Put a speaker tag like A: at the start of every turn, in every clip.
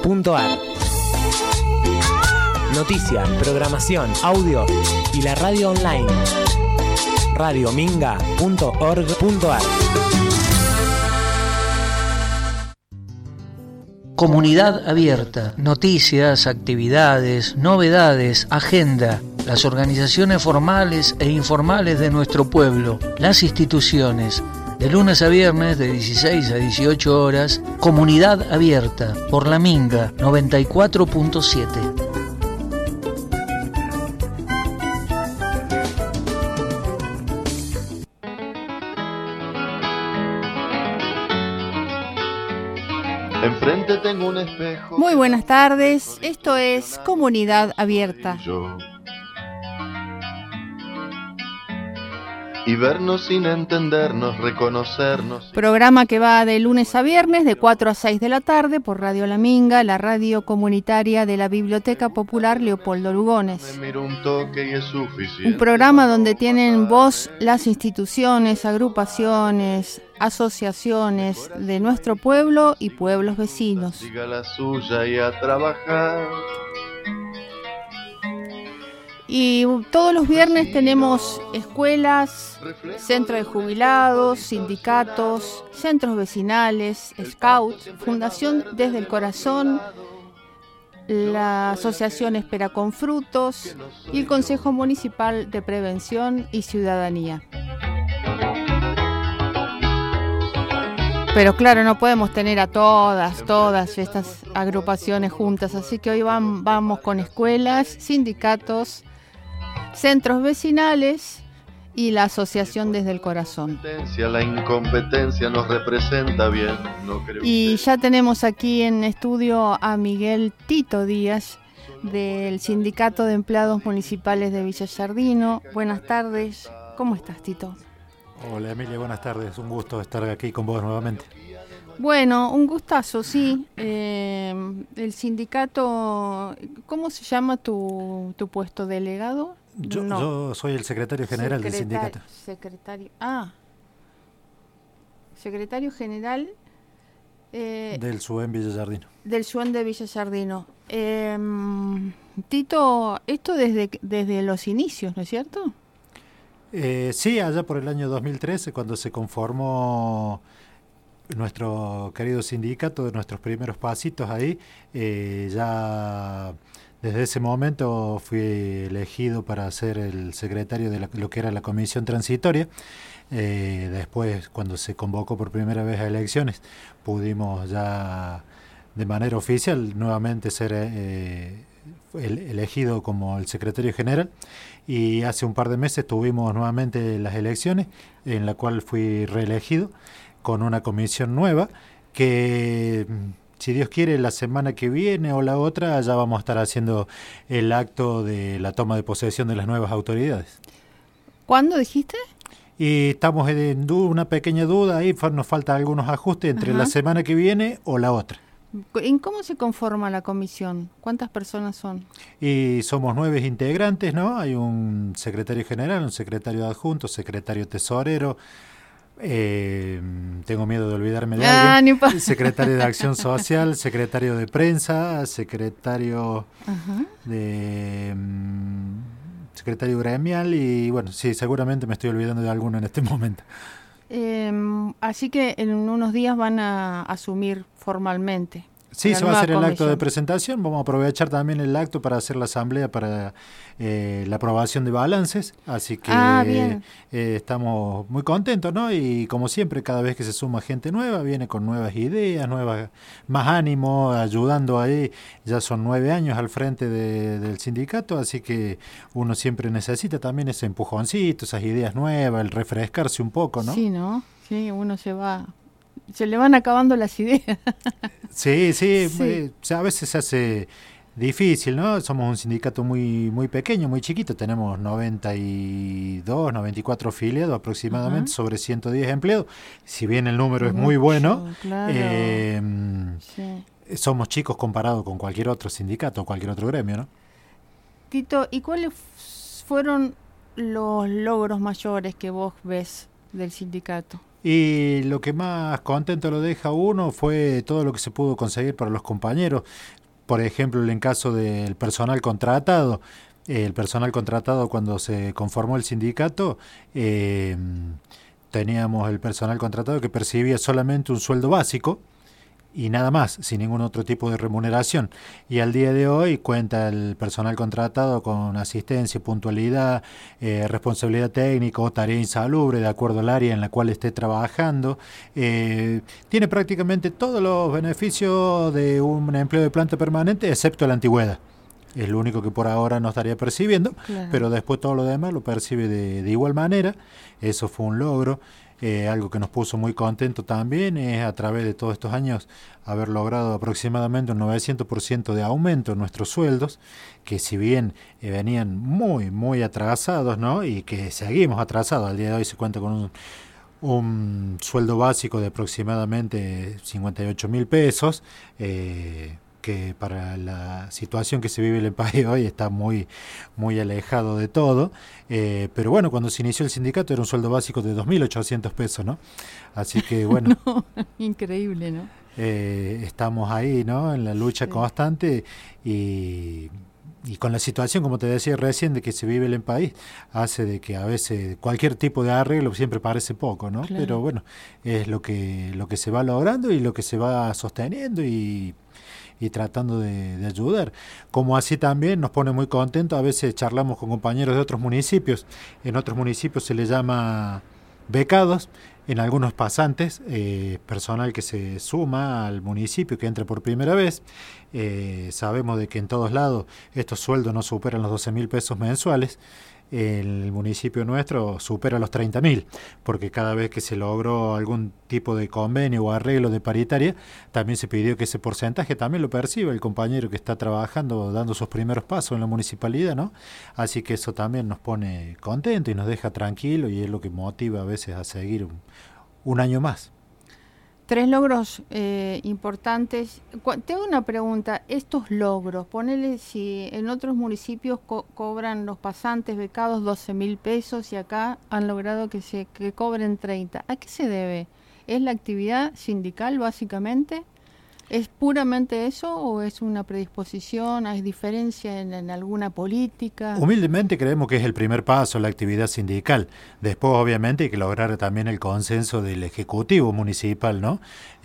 A: radiominga.org.ar. Noticias, programación, audio y la radio online. radiominga.org.ar.
B: Comunidad abierta, noticias, actividades, novedades, agenda, las organizaciones formales e informales de nuestro pueblo, las instituciones, de lunes a viernes de 16 a 18 horas, Comunidad abierta, por la Minga 94.7.
C: Enfrente tengo un espejo.
D: Muy buenas tardes, esto es Comunidad Abierta.
C: Y vernos sin entendernos, reconocernos.
D: Programa que va de lunes a viernes de 4 a 6 de la tarde por Radio La Minga, la radio comunitaria de la Biblioteca Popular Leopoldo Lugones.
C: Me miro un toque y es suficiente.
D: Un programa donde tienen voz las instituciones, agrupaciones, asociaciones de nuestro pueblo y pueblos vecinos.
C: Siga la suya y a trabajar.
D: Y todos los viernes tenemos escuelas, centros de jubilados, sindicatos, centros vecinales, scouts, Fundación Desde el Corazón, la Asociación Espera con Frutos y el Consejo Municipal de Prevención y Ciudadanía. Pero claro, no podemos tener a todas estas agrupaciones juntas, así que hoy vamos con escuelas, sindicatos, centros vecinales y la Asociación Desde el Corazón.
C: La incompetencia nos representa bien, ¿no cree
D: Y
C: usted?
D: ya tenemos aquí en estudio a Miguel Tito Díaz del Sindicato de Empleados Municipales de Villa Yardino. Buenas tardes, ¿cómo estás, Tito?
E: Hola Emilia, buenas tardes, un gusto estar aquí con vos nuevamente.
D: Bueno, un gustazo, sí. El sindicato, ¿cómo se llama tu puesto? ¿Delegado?
E: Yo soy el secretario general del sindicato.
D: Secretario general
E: Del SUEM Villa Yardino.
D: Del SUEM de Villa Yardino. Tito, esto desde los inicios, ¿no es cierto?
E: Sí, allá por el año 2013, cuando se conformó nuestro querido sindicato, de nuestros primeros pasitos ahí, ya desde ese momento fui elegido para ser el secretario de lo que era la comisión transitoria. Después, cuando se convocó por primera vez a elecciones, pudimos ya de manera oficial nuevamente ser elegido como el secretario general, y hace un par de meses tuvimos nuevamente las elecciones, en la cual fui reelegido con una comisión nueva que, si Dios quiere, la semana que viene o la otra ya vamos a estar haciendo el acto de la toma de posesión de las nuevas autoridades.
D: ¿Cuándo dijiste?
E: Y estamos en una pequeña duda, ahí nos faltan algunos ajustes entre la semana que viene o la otra.
D: ¿En cómo se conforma la comisión? ¿Cuántas personas son?
E: Y somos 9 integrantes, ¿no? Hay un secretario general, un secretario adjunto, secretario tesorero, tengo miedo de olvidarme de alguien, secretario de Acción Social, secretario de Prensa, secretario de secretario gremial, y bueno, sí, seguramente me estoy olvidando de alguno en este momento.
D: Así que en unos días van a asumir formalmente.
E: Sí, se va a hacer el acto de presentación. Vamos a aprovechar también el acto para hacer la asamblea para la aprobación de balances. Así que estamos muy contentos, ¿no? Y como siempre, cada vez que se suma gente nueva, viene con nuevas ideas, más ánimo, ayudando ahí. Ya son 9 años al frente del sindicato, así que uno siempre necesita también ese empujoncito, esas ideas nuevas, el refrescarse un poco, ¿no?
D: Sí, ¿no? Sí, uno se le van acabando las ideas.
E: Sí. A veces se hace difícil, ¿no? Somos un sindicato muy muy pequeño, muy chiquito, tenemos 92, 94 afiliados aproximadamente, sobre 110 empleados. Si bien el número es muy bueno,
D: claro.
E: Somos chicos comparado con cualquier otro sindicato o cualquier otro gremio, ¿no?
D: Tito, ¿y cuáles fueron los logros mayores que vos ves del sindicato?
E: Y lo que más contento lo deja uno fue todo lo que se pudo conseguir para los compañeros. Por ejemplo, en caso del personal contratado, cuando se conformó el sindicato, teníamos el personal contratado que percibía solamente un sueldo básico y nada más, sin ningún otro tipo de remuneración. Y al día de hoy cuenta el personal contratado con asistencia, puntualidad, responsabilidad técnica o tarea insalubre, de acuerdo al área en la cual esté trabajando. Tiene prácticamente todos los beneficios de un empleo de planta permanente, excepto la antigüedad. Es lo único que por ahora no estaría percibiendo, claro. Pero después todo lo demás lo percibe de igual manera. Eso fue un logro. Algo que nos puso muy contento también es a través de todos estos años haber logrado aproximadamente un 900% de aumento en nuestros sueldos, que si bien venían muy atrasados, ¿no? Y que seguimos atrasados, al día de hoy se cuenta con un sueldo básico de aproximadamente 58.000 pesos, que para la situación que se vive en el país hoy está muy alejado de todo, pero bueno, cuando se inició el sindicato era un sueldo básico de 2.800 pesos, ¿no? Así que bueno,
D: no, increíble, ¿no?
E: Estamos ahí, ¿no? En la lucha constante y con la situación, como te decía recién, de que se vive en el país, hace de que a veces cualquier tipo de arreglo siempre parece poco, ¿no? Claro. Pero bueno, es lo que se va logrando y lo que se va sosteniendo y tratando de ayudar. Como así también nos pone muy contentos, a veces charlamos con compañeros de otros municipios. En otros municipios se les llama becados, en algunos pasantes, personal que se suma al municipio, que entra por primera vez. Sabemos de que en todos lados estos sueldos no superan los 12.000 pesos mensuales. El municipio nuestro supera los 30.000, porque cada vez que se logró algún tipo de convenio o arreglo de paritaria, también se pidió que ese porcentaje también lo perciba el compañero que está trabajando, dando sus primeros pasos en la municipalidad, ¿no? Así que eso también nos pone contentos y nos deja tranquilos y es lo que motiva a veces a seguir un año más.
D: 3 logros importantes. Te hago una pregunta. Estos logros, ponele si en otros municipios cobran los pasantes becados 12.000 pesos y acá han logrado que cobren 30. ¿A qué se debe? ¿Es la actividad sindical básicamente? ¿Es puramente eso o es una predisposición? ¿Hay diferencia en alguna política?
E: Humildemente creemos que es el primer paso la actividad sindical. Después obviamente hay que lograr también el consenso del Ejecutivo Municipal, ¿no?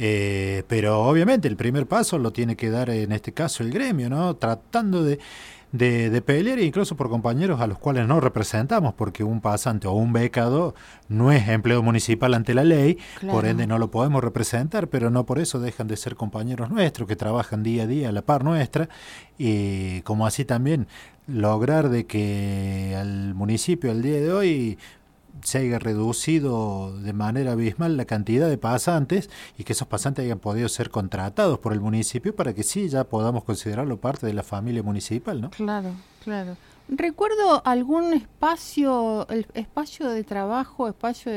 E: Pero obviamente el primer paso lo tiene que dar en este caso el gremio, ¿no? Tratando de pelear incluso por compañeros a los cuales no representamos, porque un pasante o un becado no es empleo municipal ante la ley, claro. Por ende no lo podemos representar, pero no por eso dejan de ser compañeros nuestros que trabajan día a día a la par nuestra, y como así también lograr de que al municipio al día de hoy se haya reducido de manera abismal la cantidad de pasantes y que esos pasantes hayan podido ser contratados por el municipio para que sí ya podamos considerarlo parte de la familia municipal, ¿no?
D: Claro. Recuerdo algún espacio, el espacio de trabajo, espacio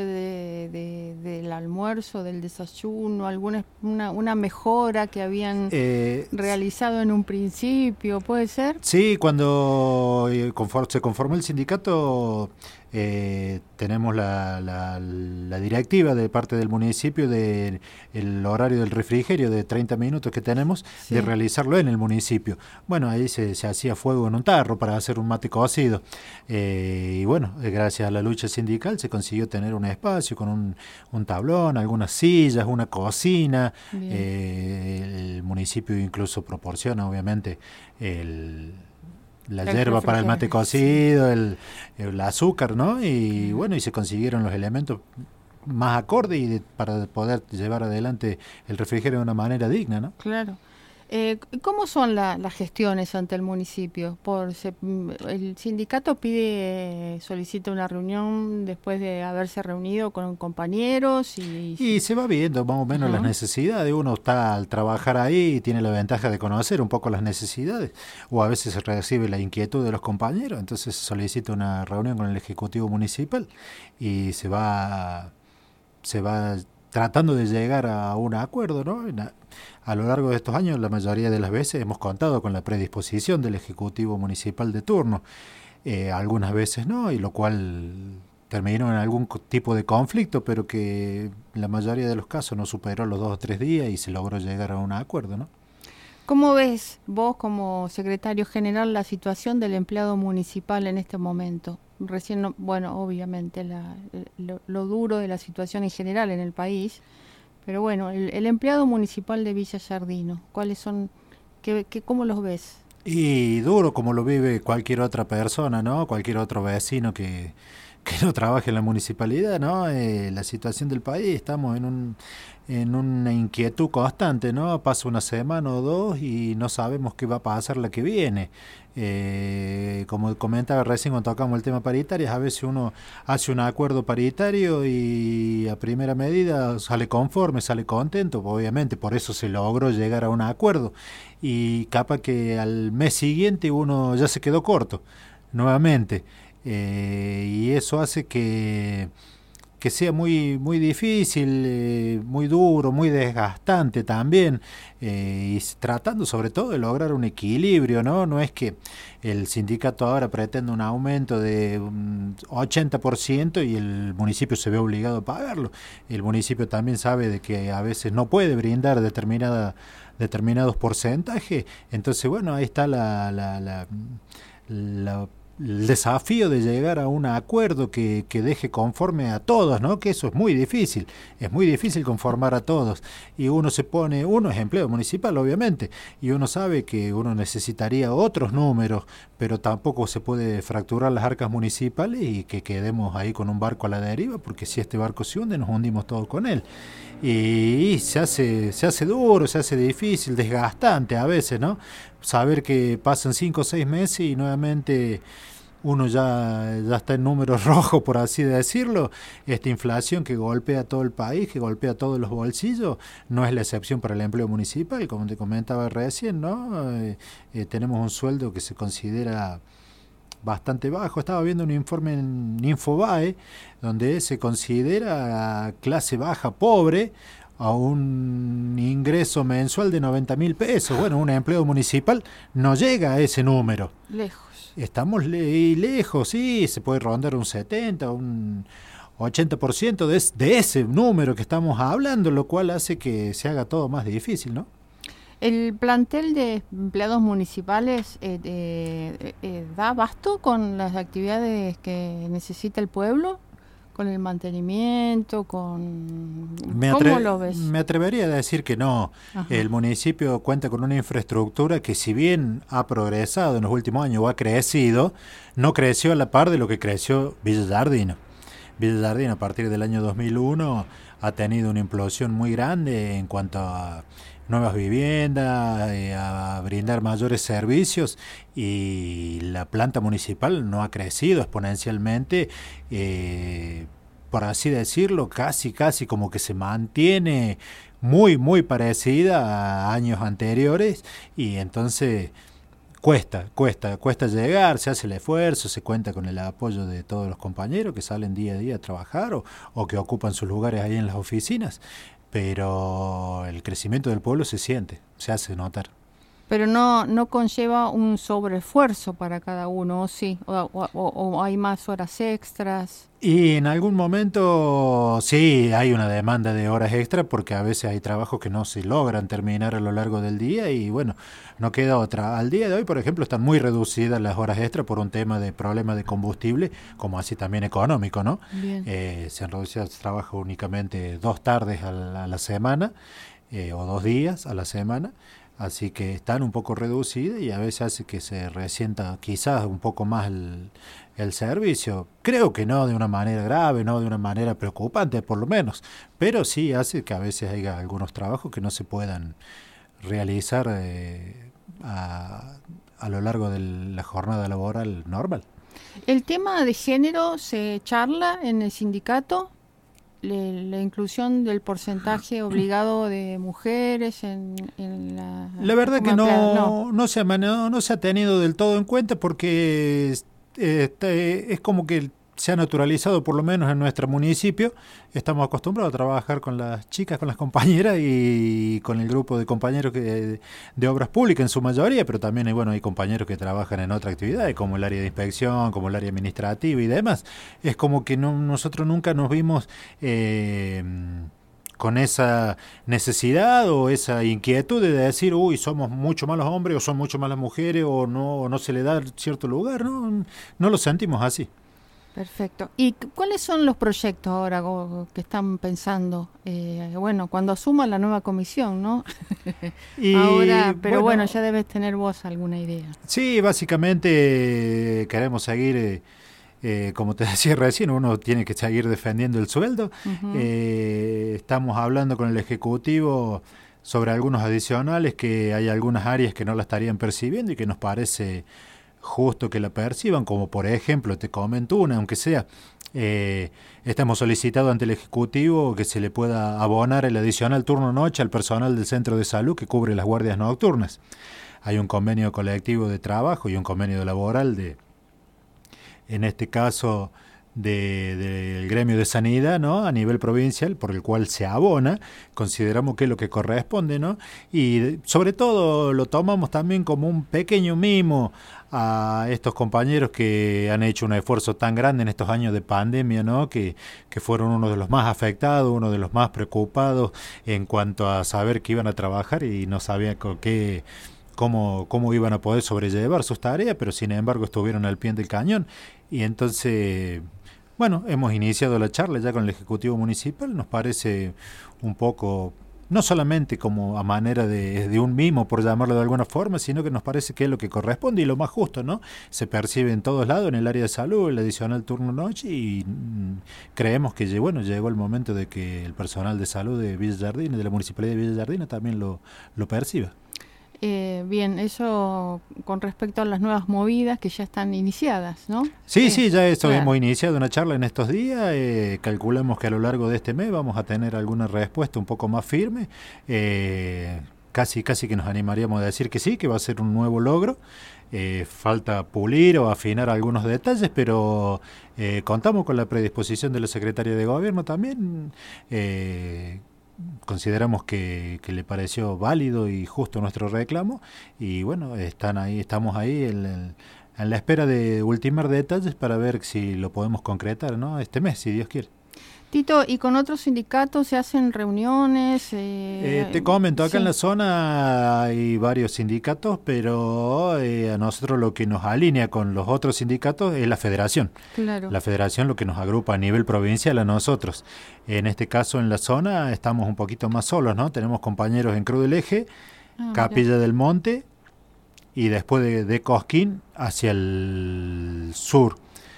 D: del almuerzo, del desayuno, una mejora que habían realizado en un principio, ¿puede ser?
E: Sí, cuando se conformó el sindicato, tenemos la directiva de parte del municipio del horario del refrigerio de 30 minutos que tenemos, sí, de realizarlo en el municipio. Bueno, ahí se hacía fuego en un tarro para hacer un mate cocido, y bueno, gracias a la lucha sindical se consiguió tener un espacio con un tablón, algunas sillas, una cocina. El municipio incluso proporciona obviamente la yerba para el mate cocido, el azúcar, ¿no? Y bueno, y se consiguieron los elementos más acordes para poder llevar adelante el refrigerio de una manera digna, ¿no?
D: Claro. ¿Cómo son las gestiones ante el municipio? El sindicato solicita una reunión después de haberse reunido con compañeros
E: y se va viendo más o menos las necesidades. Uno está al trabajar ahí y tiene la ventaja de conocer un poco las necesidades, o a veces se recibe la inquietud de los compañeros, entonces se solicita una reunión con el Ejecutivo Municipal y se va tratando de llegar a un acuerdo, ¿no? A lo largo de estos años, la mayoría de las veces hemos contado con la predisposición del Ejecutivo Municipal de turno, algunas veces no, y lo cual terminó en algún tipo de conflicto, pero que en la mayoría de los casos no superó los 2 o 3 días y se logró llegar a un acuerdo, ¿no?
D: ¿Cómo ves vos como secretario general la situación del empleado municipal en este momento? Recién, obviamente lo duro de la situación en general en el país, pero bueno, el empleado municipal de Villa Giardino, ¿cuáles son, cómo los ves?
E: Y duro como lo vive cualquier otra persona, ¿no? Cualquier otro vecino que no trabaje en la municipalidad, ¿no? La situación del país, estamos en una inquietud constante, ¿no? Pasa una semana o dos y no sabemos qué va a pasar la que viene. Como comentaba recién cuando tocamos el tema paritarias, a veces uno hace un acuerdo paritario y a primera medida sale conforme, sale contento, obviamente por eso se logró llegar a un acuerdo, y capaz que al mes siguiente uno ya se quedó corto nuevamente. Y eso hace que sea muy difícil, muy duro, muy desgastante también, y tratando sobre todo de lograr un equilibrio, ¿no? No es que el sindicato ahora pretenda un aumento de 80% y el municipio se ve obligado a pagarlo. El municipio también sabe de que a veces no puede brindar determinados porcentajes, entonces bueno, ahí está el desafío de llegar a un acuerdo que deje conforme a todos, ¿no? Que eso es muy difícil conformar a todos, y uno es empleado municipal obviamente, y uno sabe que uno necesitaría otros números, pero tampoco se puede fracturar las arcas municipales y que quedemos ahí con un barco a la deriva, porque si este barco se hunde nos hundimos todos con él, y se hace duro, se hace difícil, desgastante a veces, ¿no? Saber que pasan 5 o 6 meses y nuevamente uno ya está en números rojos, por así decirlo. Esta inflación que golpea a todo el país, que golpea a todos los bolsillos, no es la excepción para el empleo municipal, como te comentaba recién, ¿no? Tenemos un sueldo que se considera bastante bajo. Estaba viendo un informe en Infobae donde se considera clase baja pobre a un ingreso mensual de 90.000 pesos. Bueno, un empleado municipal no llega a ese número.
D: Lejos.
E: Estamos lejos, sí, se puede rondar un 70, un 80% de ese número que estamos hablando, lo cual hace que se haga todo más difícil, ¿no?
D: ¿El plantel de empleados municipales da abasto con las actividades que necesita el pueblo? ¿Con el mantenimiento? ¿Cómo lo ves?
E: Me atrevería a decir que no. Ajá. El municipio cuenta con una infraestructura que, si bien ha progresado en los últimos años o ha crecido, no creció a la par de lo que creció Villa Giardino. Villa Giardino, a partir del año 2001, ha tenido una implosión muy grande en cuanto a nuevas viviendas, a brindar mayores servicios, y la planta municipal no ha crecido exponencialmente, por así decirlo, casi como que se mantiene muy parecida a años anteriores, y entonces cuesta llegar, se hace el esfuerzo, se cuenta con el apoyo de todos los compañeros que salen día a día a trabajar o que ocupan sus lugares ahí en las oficinas, pero el crecimiento del pueblo se siente, se hace notar.
D: Pero no conlleva un sobreesfuerzo para cada uno, ¿o sí? ¿O hay más horas extras?
E: Y en algún momento sí hay una demanda de horas extras, porque a veces hay trabajos que no se logran terminar a lo largo del día y bueno, no queda otra. Al día de hoy, por ejemplo, están muy reducidas las horas extras por un tema de problema de combustible, como así también económico, ¿no? Se han reducido el trabajo únicamente 2 tardes a la semana, o 2 días a la semana. Así que están un poco reducidas y a veces hace que se resienta quizás un poco más el servicio. Creo que no de una manera grave, no de una manera preocupante por lo menos, pero sí hace que a veces haya algunos trabajos que no se puedan realizar a lo largo de la jornada laboral normal.
D: ¿El tema de género se charla en el sindicato? La inclusión del porcentaje obligado de mujeres en
E: la verdad que no se ha tenido del todo en cuenta, porque es como que se ha naturalizado, por lo menos en nuestro municipio, estamos acostumbrados a trabajar con las chicas, con las compañeras y con el grupo de compañeros de obras públicas en su mayoría, pero también hay compañeros que trabajan en otras actividades, como el área de inspección, como el área administrativa y demás. Es como que nosotros nunca nos vimos con esa necesidad o esa inquietud de decir, somos mucho más los hombres o son mucho más las mujeres o no se le da cierto lugar, no lo sentimos así.
D: Perfecto. ¿Y cuáles son los proyectos ahora que están pensando? Cuando asuma la nueva comisión, ¿no? Ahora, pero ya debes tener vos alguna idea.
E: Sí, básicamente queremos seguir, como te decía recién, uno tiene que seguir defendiendo el sueldo. Uh-huh. Estamos hablando con el Ejecutivo sobre algunos adicionales, que hay algunas áreas que no la estarían percibiendo y que nos parece justo que la perciban, como por ejemplo, te comento una, aunque sea, estamos solicitando ante el Ejecutivo que se le pueda abonar el adicional turno noche al personal del centro de salud que cubre las guardias nocturnas. Hay un convenio colectivo de trabajo y un convenio laboral en este caso del gremio de sanidad, ¿no?, a nivel provincial, por el cual se abona, consideramos que es lo que corresponde, ¿no? Y sobre todo lo tomamos también como un pequeño mimo a estos compañeros que han hecho un esfuerzo tan grande en estos años de pandemia, ¿no?, que fueron uno de los más afectados, uno de los más preocupados en cuanto a saber que iban a trabajar y no sabían cómo iban a poder sobrellevar sus tareas, pero sin embargo estuvieron al pie del cañón. Y entonces, hemos iniciado la charla ya con el Ejecutivo Municipal. Nos parece un poco, no solamente como a manera de un mimo, por llamarlo de alguna forma, sino que nos parece que es lo que corresponde y lo más justo, ¿no? Se percibe en todos lados, en el área de salud, el adicional turno noche, y creemos que llegó el momento de que el personal de salud de Villa Jardina, de la Municipalidad de Villa Jardina, también lo perciba.
D: Bien, eso con respecto a las nuevas movidas que ya están iniciadas, ¿no?
E: Sí, ya hemos iniciado una charla en estos días. Calculamos que a lo largo de este mes vamos a tener alguna respuesta un poco más firme. Casi que nos animaríamos a decir que sí, que va a ser un nuevo logro. Falta pulir o afinar algunos detalles, pero contamos con la predisposición de la Secretaría de Gobierno también. Consideramos que le pareció válido y justo nuestro reclamo y estamos ahí en la espera de ultimar detalles para ver si lo podemos concretar, ¿no?, este mes, si Dios quiere.
D: Tito, ¿y con otros sindicatos se hacen reuniones?
E: Te comento, acá en la zona hay varios sindicatos, pero a nosotros lo que nos alinea con los otros sindicatos es la federación. Claro. La federación lo que nos agrupa a nivel provincial a nosotros. En este caso, en la zona, estamos un poquito más solos, ¿no? Tenemos compañeros en Cruz del Eje, Capilla del Monte y después de Cosquín hacia el sur.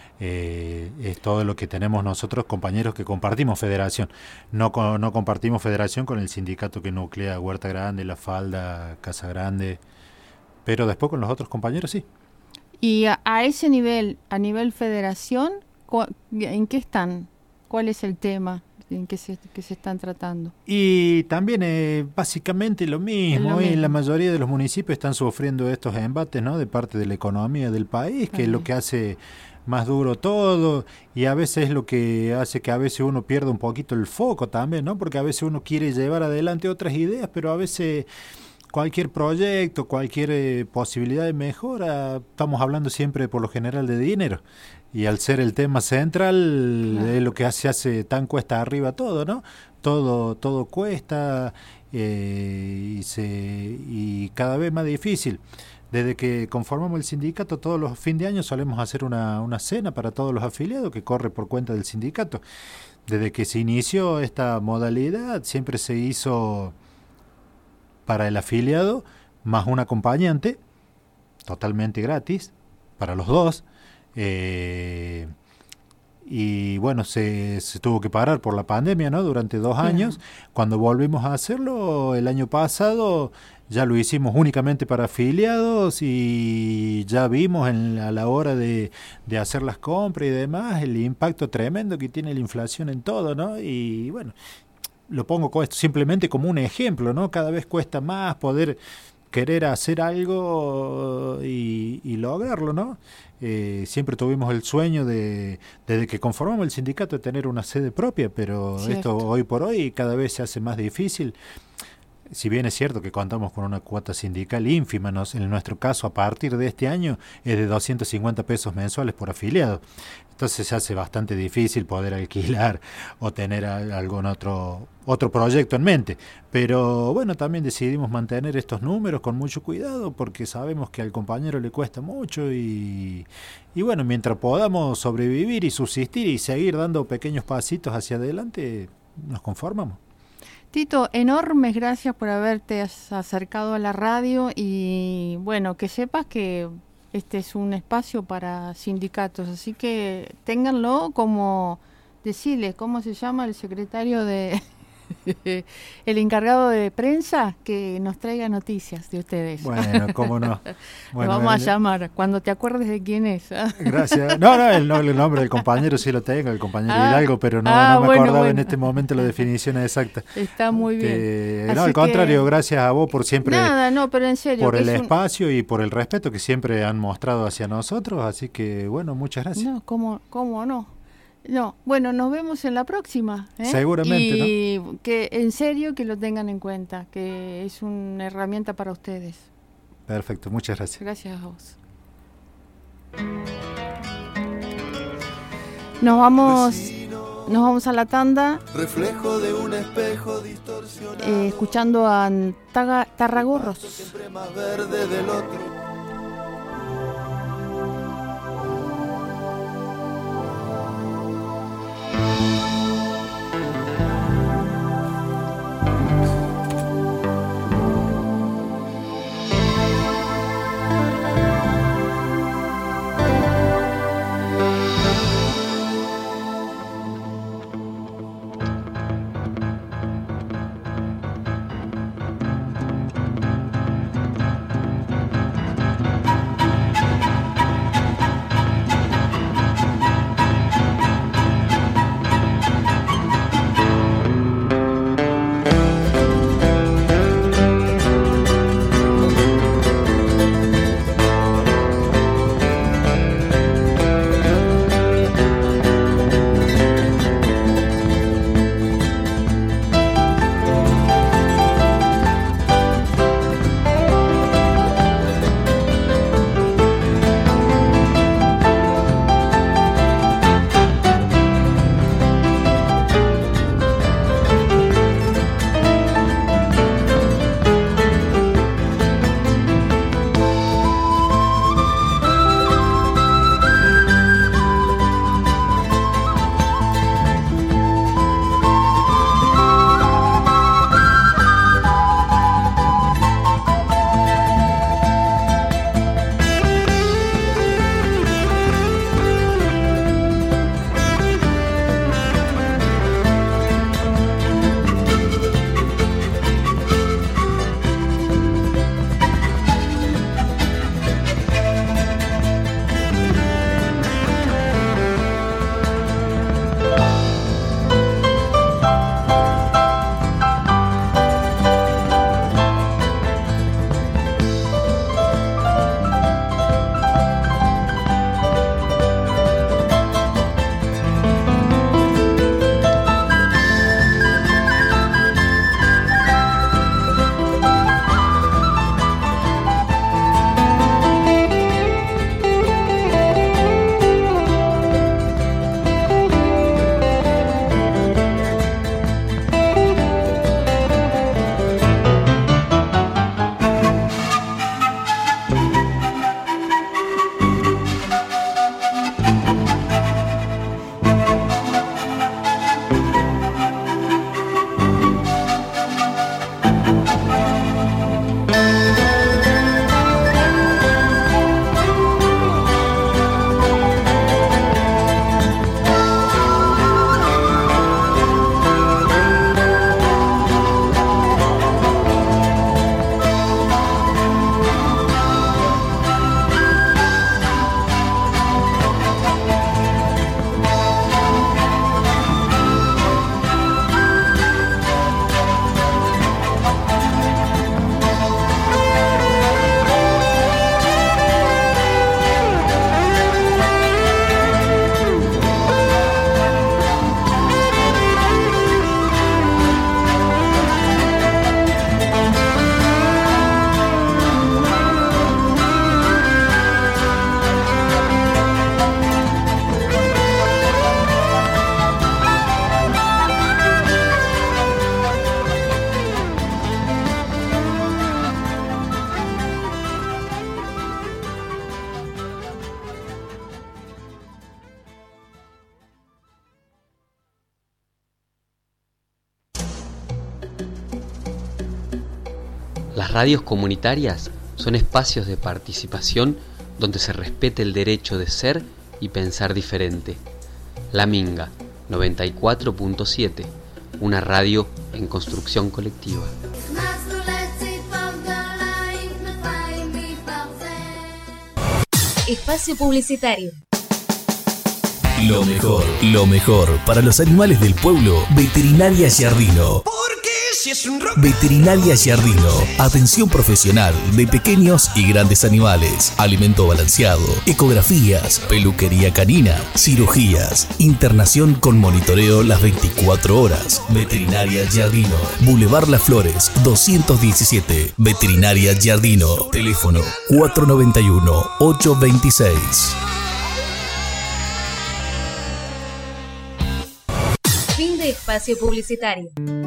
E: Es todo lo que tenemos nosotros, compañeros que compartimos federación. No compartimos federación con el sindicato que nuclea Huerta Grande, La Falda, Casa Grande, pero después con los otros compañeros sí.
D: Y a ese nivel, a nivel federación, ¿en qué están? ¿Cuál es el tema en que se están tratando?
E: Y también básicamente lo mismo. La mayoría de los municipios están sufriendo estos embates, ¿no?, de parte de la economía del país, que es lo que hace más duro todo, y a veces es lo que hace que a veces uno pierda un poquito el foco también, ¿no? Porque a veces uno quiere llevar adelante otras ideas, pero a veces cualquier proyecto, cualquier posibilidad de mejora, estamos hablando siempre por lo general de dinero, y al ser el tema central, claro, es lo que hace tan cuesta arriba todo, ¿no? Todo cuesta y cada vez más difícil. Desde que conformamos el sindicato, todos los fines de año solemos hacer una cena para todos los afiliados que corre por cuenta del sindicato. Desde que se inició esta modalidad, siempre se hizo para el afiliado más un acompañante, totalmente gratis, para los dos. Y se tuvo que parar por la pandemia, ¿no?, durante 2 años. Cuando volvimos a hacerlo el año pasado, ya lo hicimos únicamente para afiliados y ya vimos a la hora de hacer las compras y demás el impacto tremendo que tiene la inflación en todo, ¿no? Y lo pongo simplemente como un ejemplo, ¿no? Cada vez cuesta más poder querer hacer algo y lograrlo, ¿no? Siempre tuvimos el sueño desde que conformamos el sindicato, de tener una sede propia, pero esto hoy por hoy cada vez se hace más difícil. Si bien es cierto que contamos con una cuota sindical ínfima, en nuestro caso a partir de este año es de 250 pesos mensuales por afiliado. Entonces se hace bastante difícil poder alquilar o tener algún otro proyecto en mente. Pero bueno, también decidimos mantener estos números con mucho cuidado porque sabemos que al compañero le cuesta mucho y bueno, mientras podamos sobrevivir y subsistir y seguir dando pequeños pasitos hacia adelante, nos conformamos.
D: Tito, enormes gracias por haberte acercado a la radio y bueno, que sepas que este es un espacio para sindicatos, así que ténganlo como, decirle, ¿cómo se llama el secretario de... el encargado de prensa que nos traiga noticias de ustedes?
E: Bueno, cómo no. Bueno,
D: lo vamos a llamar cuando te acuerdes de quién es.
E: Gracias. No, el nombre del compañero sí lo tengo, el compañero Hidalgo, pero no me acordaba en este momento la definición exacta.
D: Está muy bien.
E: No, al contrario, gracias a vos por siempre.
D: Pero en serio.
E: Por el espacio y por el respeto que siempre han mostrado hacia nosotros, así que bueno, muchas gracias.
D: No, ¿cómo no? No, bueno, nos vemos en la próxima.
E: Seguramente,
D: y que en serio que lo tengan en cuenta, que es una herramienta para ustedes.
E: Perfecto, muchas gracias.
D: Gracias a vos. Nos vamos a la tanda.
F: Reflejo de un espejo distorsionado.
D: Escuchando a Tarragorros.
F: Siempre más verde del otro.
G: Las radios comunitarias son espacios de participación donde se respete el derecho de ser y pensar diferente. La Minga, 94.7, una radio en construcción colectiva.
H: Espacio publicitario.
I: Lo mejor para los animales del pueblo. Veterinaria Giardino. Veterinaria Giardino. Atención profesional de pequeños y grandes animales. Alimento balanceado. Ecografías. Peluquería canina. Cirugías. Internación con monitoreo las 24 horas. Veterinaria Giardino. Boulevard Las Flores 217. Veterinaria Giardino. Teléfono 491-826.
H: Fin de espacio publicitario.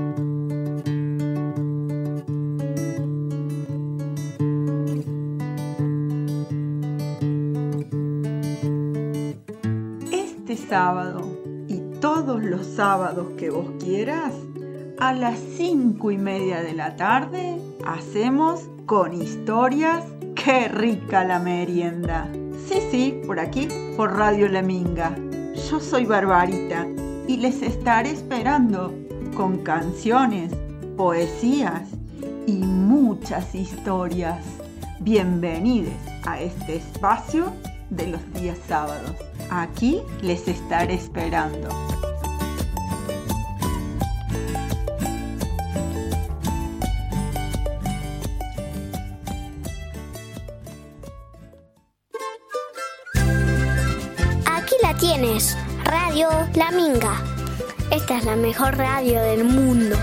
J: Este sábado y todos los sábados que vos quieras, a las 5:30 de la tarde, hacemos Con Historias. ¡Qué rica la merienda! Sí, por aquí, por Radio La Minga. Yo soy Barbarita y les estaré esperando con canciones, poesías y muchas historias. Bienvenidos a este espacio de los días sábados. Aquí les estaré esperando.
K: Aquí la tienes, Radio La Minga. Esta es la mejor radio del mundo.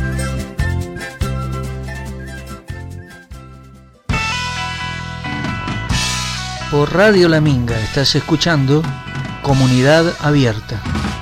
B: Por Radio La Minga estás escuchando Comunidad Abierta.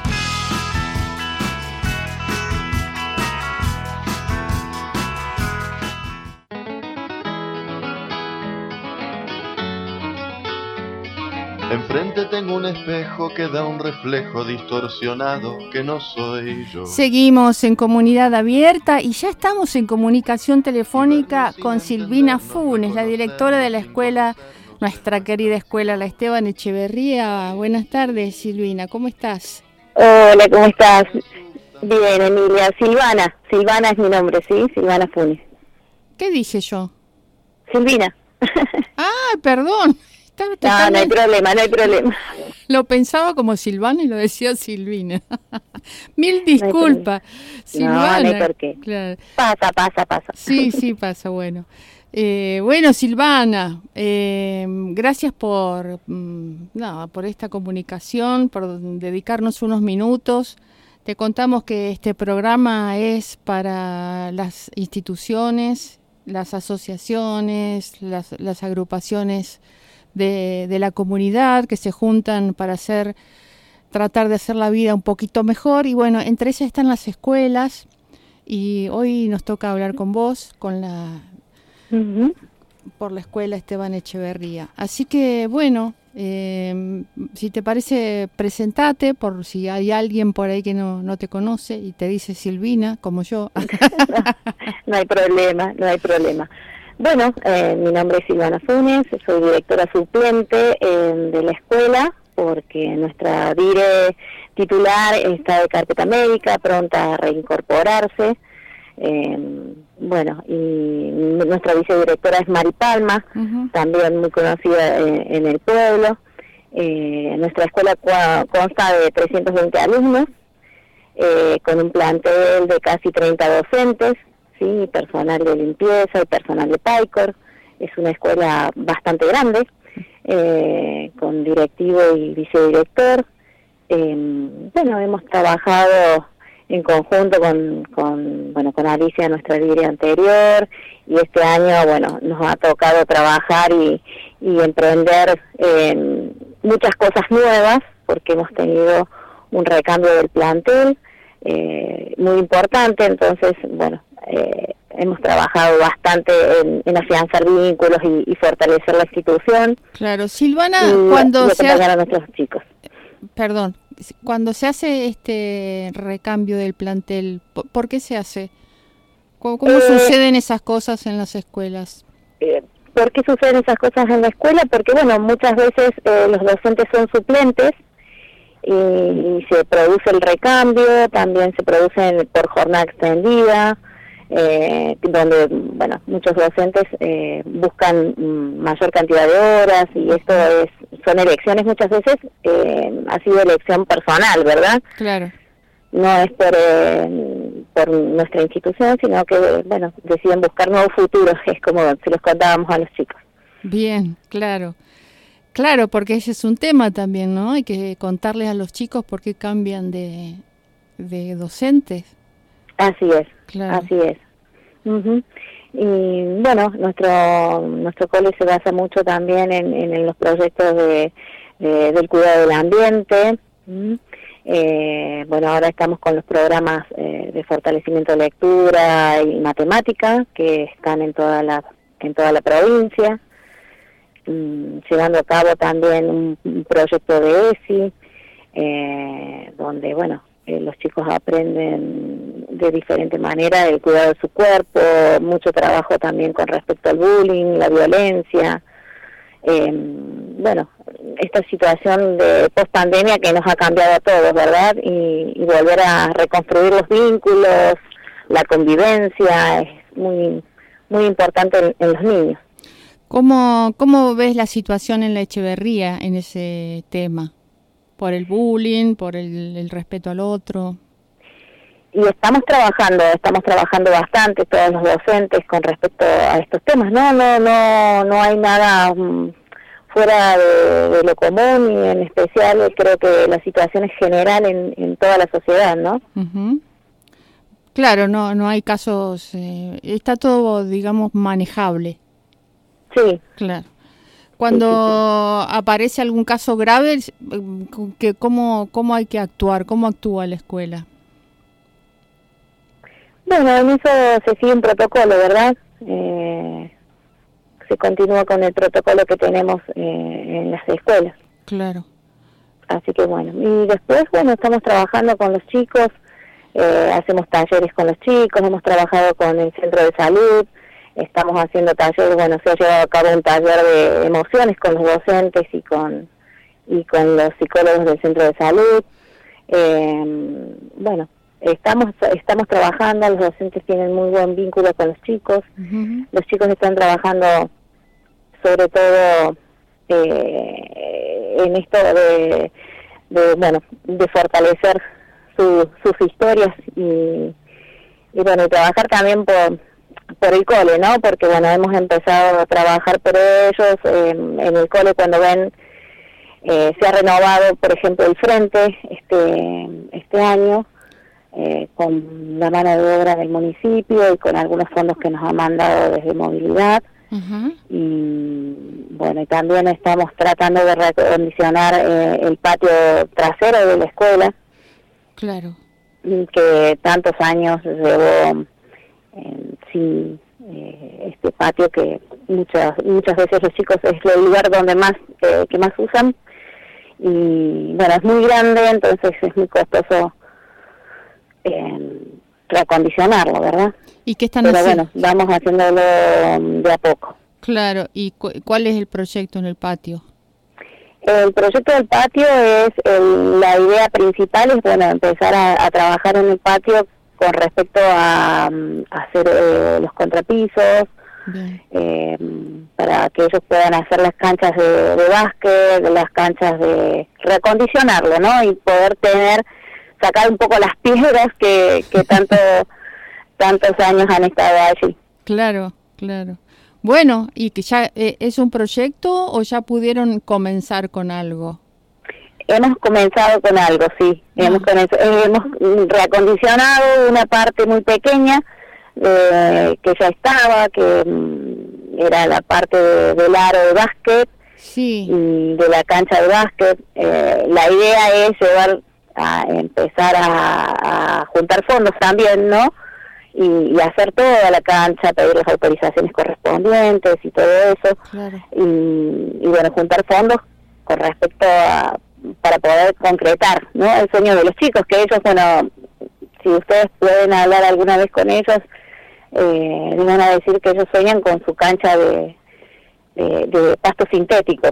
C: Enfrente tengo un espejo que da un reflejo distorsionado que no soy yo.
D: Seguimos en Comunidad Abierta y ya estamos en comunicación telefónica con Silvina Funes, la directora de la escuela, nuestra querida escuela, la Esteban Echeverría. Buenas tardes, Silvina, ¿cómo estás?
L: Hola, ¿cómo estás? Bien, Emilia. Silvana es mi nombre, ¿sí? Silvana Funes.
D: ¿Qué dije yo?
L: Silvina.
D: Ah, perdón.
L: No hay problema.
D: Lo pensaba como Silvana y lo decía Silvina. Mil disculpas.
L: No hay por qué.
D: Claro.
L: Pasa.
D: Sí, pasa, bueno. Bueno, Silvana, gracias por esta comunicación, por dedicarnos unos minutos. Te contamos que este programa es para las instituciones, las asociaciones, las agrupaciones de la comunidad que se juntan para tratar de hacer la vida un poquito mejor, y bueno, entre ellas están las escuelas, y hoy nos toca hablar con vos, por la escuela Esteban Echeverría. Así que bueno, si te parece, presentate, por si hay alguien por ahí que no te conoce y te dice Silvina, como yo.
L: No hay problema. Bueno, mi nombre es Silvana Funes, soy directora suplente de la escuela, porque nuestra dire titular está de carpeta médica, pronta a reincorporarse. Bueno, y nuestra vicedirectora es Mari Palma, también muy conocida en el pueblo. Nuestra escuela consta de 320 alumnos, con un plantel de casi 30 docentes, ¿sí? Personal de limpieza y personal de PAICOR. Es una escuela bastante grande, con directivo y vicedirector. Bueno, hemos trabajado en conjunto con Alicia, nuestra líder anterior, y este año, bueno, nos ha tocado trabajar y emprender muchas cosas nuevas, porque hemos tenido un recambio del plantel muy importante. Entonces, bueno, hemos trabajado bastante en afianzar vínculos y fortalecer la institución.
D: Claro, Silvana,
L: a nuestros chicos.
D: Perdón, cuando se hace este recambio del plantel, ¿por qué se hace? ¿Cómo suceden esas cosas en las escuelas?
L: ¿Por qué suceden esas cosas en la escuela? Porque, bueno, muchas veces los docentes son suplentes y se produce el recambio, también se produce por jornada extendida, donde, bueno, muchos docentes buscan mayor cantidad de horas, y esto son elecciones muchas veces, ha sido elección personal, ¿verdad?
D: Claro.
L: No es por nuestra institución, sino que, bueno, deciden buscar nuevos futuros, es como se los contábamos a los chicos.
D: Bien, claro. Claro, porque ese es un tema también, ¿no? Hay que contarles a los chicos por qué cambian de docentes.
L: Así es,
D: claro.
L: Así es. Uh-huh. Y bueno, nuestro cole se basa mucho también en los proyectos del cuidado del ambiente. Bueno, ahora estamos con los programas de fortalecimiento de lectura y matemática, que están en toda la provincia, llevando a cabo también un proyecto de ESI, donde, bueno, los chicos aprenden de diferente manera el cuidado de su cuerpo, mucho trabajo también con respecto al bullying, la violencia. Bueno, esta situación de post-pandemia que nos ha cambiado a todos, ¿verdad? Y volver a reconstruir los vínculos, la convivencia, es muy, muy importante en los niños.
D: ¿Cómo ves la situación en la Echeverría en ese tema? ¿Por el bullying, por el respeto al otro?
L: Y estamos trabajando bastante todos los docentes con respecto a estos temas. No hay nada fuera de lo común, y en especial creo que la situación es general en toda la sociedad, ¿no?
D: Uh-huh. Claro, no hay casos, está todo, digamos, manejable.
L: Sí.
D: Claro. Cuando aparece algún caso grave, ¿cómo hay que actuar? ¿Cómo actúa la escuela?
L: Bueno, en eso se sigue un protocolo, ¿verdad? Se continúa con el protocolo que tenemos en las escuelas.
D: Claro.
L: Así que bueno, y después, bueno, estamos trabajando con los chicos, hacemos talleres con los chicos, hemos trabajado con el centro de salud, estamos haciendo talleres, bueno, se ha llevado a cabo un taller de emociones con los docentes y con los psicólogos del centro de salud. Bueno, estamos trabajando, los docentes tienen muy buen vínculo con los chicos. Uh-huh. Los chicos están trabajando sobre todo en esto de fortalecer sus historias y bueno, y trabajar también por el cole, ¿no? Porque bueno, hemos empezado a trabajar por ellos en el cole. Cuando ven, se ha renovado, por ejemplo, el frente este año, con la mano de obra del municipio y con algunos fondos que nos ha mandado desde movilidad. Uh-huh. Y bueno, y también estamos tratando de recondicionar el patio trasero de la escuela.
D: Claro.
L: Que tantos años llevó sin este patio, que muchas veces los chicos es el lugar donde que más usan, y bueno, es muy grande, entonces es muy costoso reacondicionarlo, ¿verdad?
D: ¿Y qué están haciendo?
L: Bueno, vamos haciéndolo de a poco.
D: Claro, ¿y cuál es el proyecto en el patio?
L: El proyecto del patio la idea principal es, bueno, empezar a trabajar en el patio con respecto a hacer los contrapisos, para que ellos puedan hacer las canchas de básquet, las canchas de reacondicionarlo, ¿no? Y poder sacar un poco las piedras que tantos años han estado allí.
D: Claro. Bueno, ¿y que ya es un proyecto o ya pudieron comenzar con algo?
L: Hemos comenzado con algo, sí. Hemos reacondicionado una parte muy pequeña que ya estaba, que era la parte del aro de básquet,
D: sí,
L: y de la cancha de básquet. La idea es empezar a juntar fondos también, ¿no? Y hacer toda la cancha, pedir las autorizaciones correspondientes y todo eso.
D: Claro.
L: Y bueno, juntar fondos con respecto para poder concretar, ¿no?, el sueño de los chicos, que ellos, bueno, si ustedes pueden hablar alguna vez con ellos, les van a decir que ellos sueñan con su cancha de pasto sintético.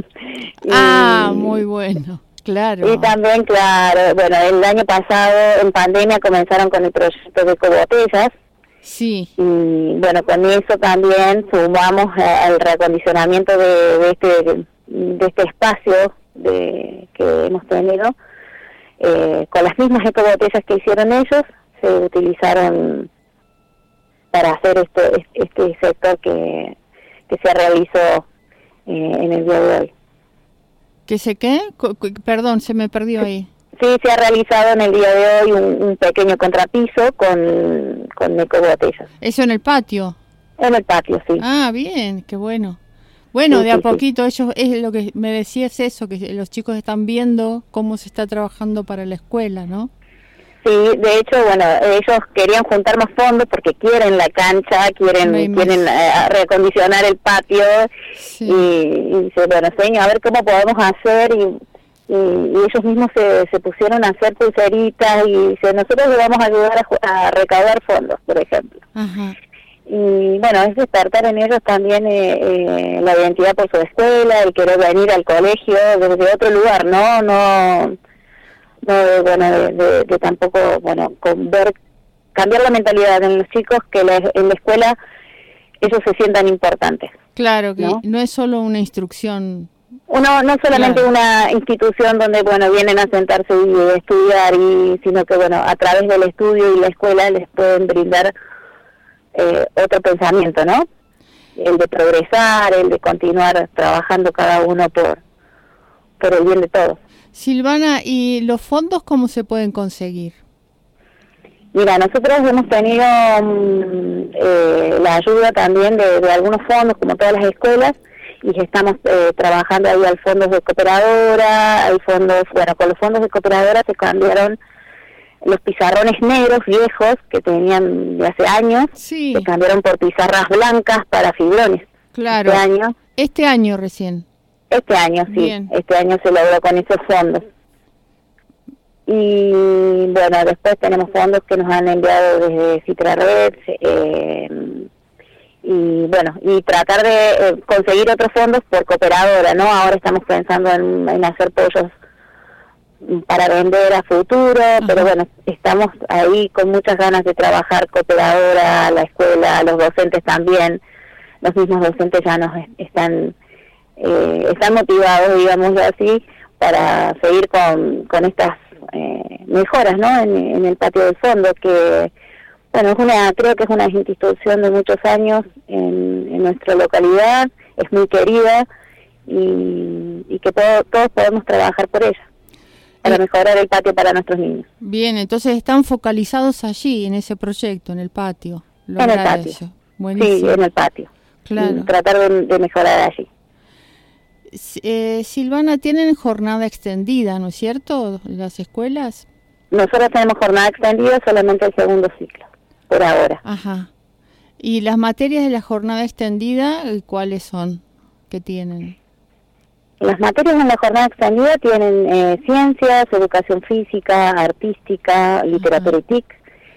D: Muy bueno, claro.
L: Y también, claro, bueno, el año pasado en pandemia comenzaron con el proyecto de ecobotellas.
D: Sí.
L: Y bueno, con eso también sumamos al reacondicionamiento de este espacio que hemos tenido. Con las mismas ecobotellas que hicieron ellos, se utilizaron para hacer este sector que se realizó en el día de hoy.
D: ¿Qué sé qué? Perdón, se me perdió ahí.
L: Sí, se ha realizado en el día de hoy un pequeño contrapiso con ecobotellas.
D: ¿Eso en el patio?
L: En el patio, sí.
D: Ah, bien, qué bueno. Bueno, sí, de a poquito, ellos, es lo que me decías eso, que los chicos están viendo cómo se está trabajando para la escuela, ¿no?
L: Sí, de hecho, bueno, ellos querían juntar más fondos porque quieren la cancha, quieren reacondicionar el patio, sí. y dice, bueno, señor, a ver cómo podemos hacer, y ellos mismos se pusieron a hacer pulseritas, y dice, nosotros les vamos a ayudar a recaudar fondos, por ejemplo.
D: Ajá.
L: Y bueno, es despertar en ellos también la identidad por su escuela, el querer venir al colegio desde otro lugar, no de tampoco, bueno, cambiar la mentalidad en los chicos, que en la escuela ellos se sientan importantes.
D: Claro, que no es solo una instrucción.
L: No solamente una institución donde, bueno, vienen a sentarse y estudiar, sino que, bueno, a través del estudio y la escuela les pueden brindar otro pensamiento, ¿no? El de progresar, el de continuar trabajando cada uno por el bien de todos.
D: Silvana, ¿y los fondos cómo se pueden conseguir?
L: Mira, nosotros hemos tenido la ayuda también de algunos fondos, como todas las escuelas, y estamos trabajando ahí al fondos de cooperadora, hay fondos, bueno, con los fondos de cooperadora se cambiaron los pizarrones negros viejos que tenían de hace años,
D: sí.
L: Se cambiaron por pizarras blancas para fibrones.
D: Claro. Este año recién.
L: Este año, sí.
D: Bien.
L: Este año se logró con esos fondos. Y bueno, después tenemos fondos que nos han enviado desde Citrared, y bueno, y tratar de conseguir otros fondos por cooperadora, ¿no? Ahora estamos pensando en hacer pollos para vender a futuro, pero bueno, estamos ahí con muchas ganas de trabajar cooperadora, la escuela, los docentes también, los mismos docentes ya nos están motivados, digamos así, para seguir con estas mejoras, ¿no? En el patio del fondo, que bueno, creo que es una institución de muchos años en nuestra localidad, es muy querida, y que todos podemos trabajar por ella, para mejorar el patio para nuestros niños.
D: Bien, entonces están focalizados allí, en ese proyecto, en el patio.
L: En el patio.
D: Buenísimo.
L: Sí, en el patio.
D: Claro.
L: Tratar de mejorar allí.
D: Silvana, tienen jornada extendida, ¿no es cierto, las escuelas?
L: Nosotros tenemos jornada extendida solamente el segundo ciclo, por ahora.
D: Ajá. ¿Y las materias de la jornada extendida, cuáles son que tienen?
L: Las materias en la jornada extendida tienen ciencias, educación física, artística, literatura y TIC,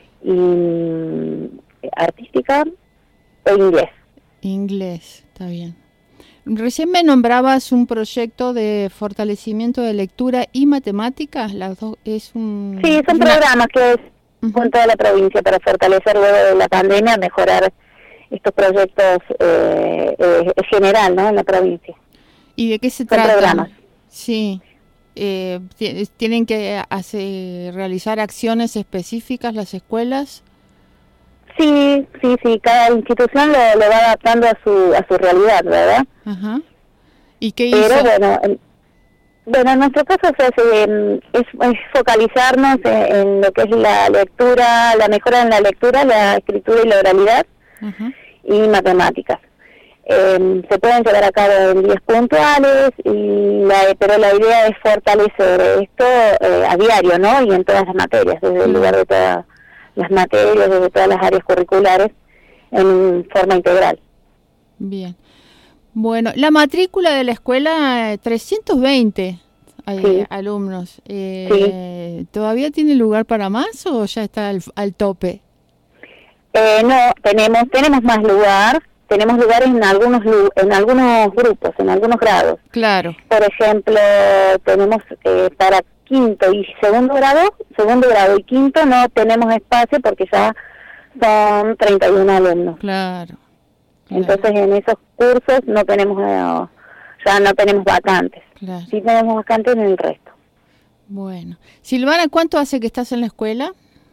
L: y artística e inglés.
D: Inglés, está bien. Recién me nombrabas un proyecto de fortalecimiento de lectura y matemáticas. Las dos es un...
L: Sí, son programas que es con toda la provincia para fortalecer luego de la pandemia, mejorar estos proyectos general, ¿no? En la provincia.
D: ¿Y de qué se
L: trata? Programas.
D: Sí. ¿Tienen que realizar acciones específicas las escuelas?
L: Sí, cada institución lo va adaptando a su realidad, ¿verdad?
D: Ajá. ¿Y qué hizo?
L: Pero bueno, en nuestro caso es focalizarnos en lo que es la lectura, la mejora en la lectura, la escritura y la oralidad,
D: ajá,
L: y matemáticas. Se pueden llevar a cabo en días puntuales, pero la idea es fortalecer esto a diario, ¿no? Y en todas las materias, desde el lugar de todas las materias, desde todas las áreas curriculares, en forma integral.
D: Bien. Bueno, la matrícula de la escuela, 320 alumnos.
L: Sí.
D: ¿Todavía tiene lugar para más o ya está al tope?
L: No, tenemos más lugar. Tenemos lugares en algunos grupos, en algunos grados.
D: Claro.
L: Por ejemplo, tenemos para quinto y segundo grado y quinto no tenemos espacio porque ya son 31 alumnos.
D: Claro.
L: Entonces en esos cursos no tenemos ya no tenemos vacantes.
D: Claro.
L: Sí tenemos vacantes en el resto.
D: Bueno. Silvana, ¿cuánto hace que estás en la escuela?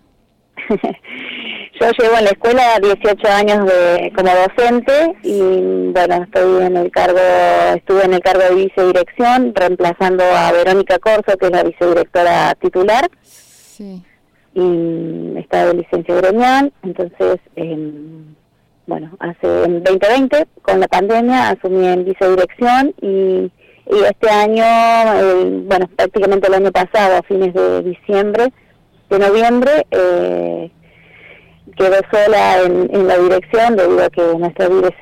L: Yo llevo en la escuela 18 años como docente y bueno, estuve en el cargo de vicedirección, reemplazando a Verónica Corso, que es la vicedirectora titular.
D: Sí.
L: Y está de licencia gremial, entonces, bueno, en 2020, con la pandemia, asumí en vicedirección y este año, bueno, prácticamente el año pasado, a fines de noviembre, quedó sola en la dirección debido a que nuestra dire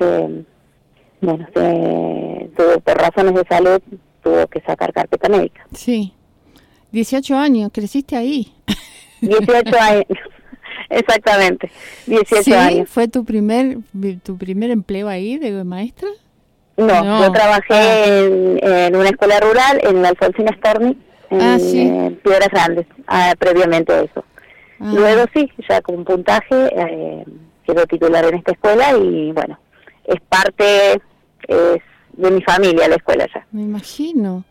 L: por razones de salud tuvo que sacar carpeta médica.
D: Sí, 18 años, creciste ahí.
L: 18 años, exactamente, 18
D: ¿Sí?
L: años.
D: ¿Fue tu primer empleo ahí de maestra?
L: No. Yo trabajé en una escuela rural, en la Alfonsina Storni, en Piedras Grandes, previamente a eso. Luego sí, ya con puntaje, quedó titular en esta escuela y bueno, es parte de mi familia la escuela ya.
D: Me imagino.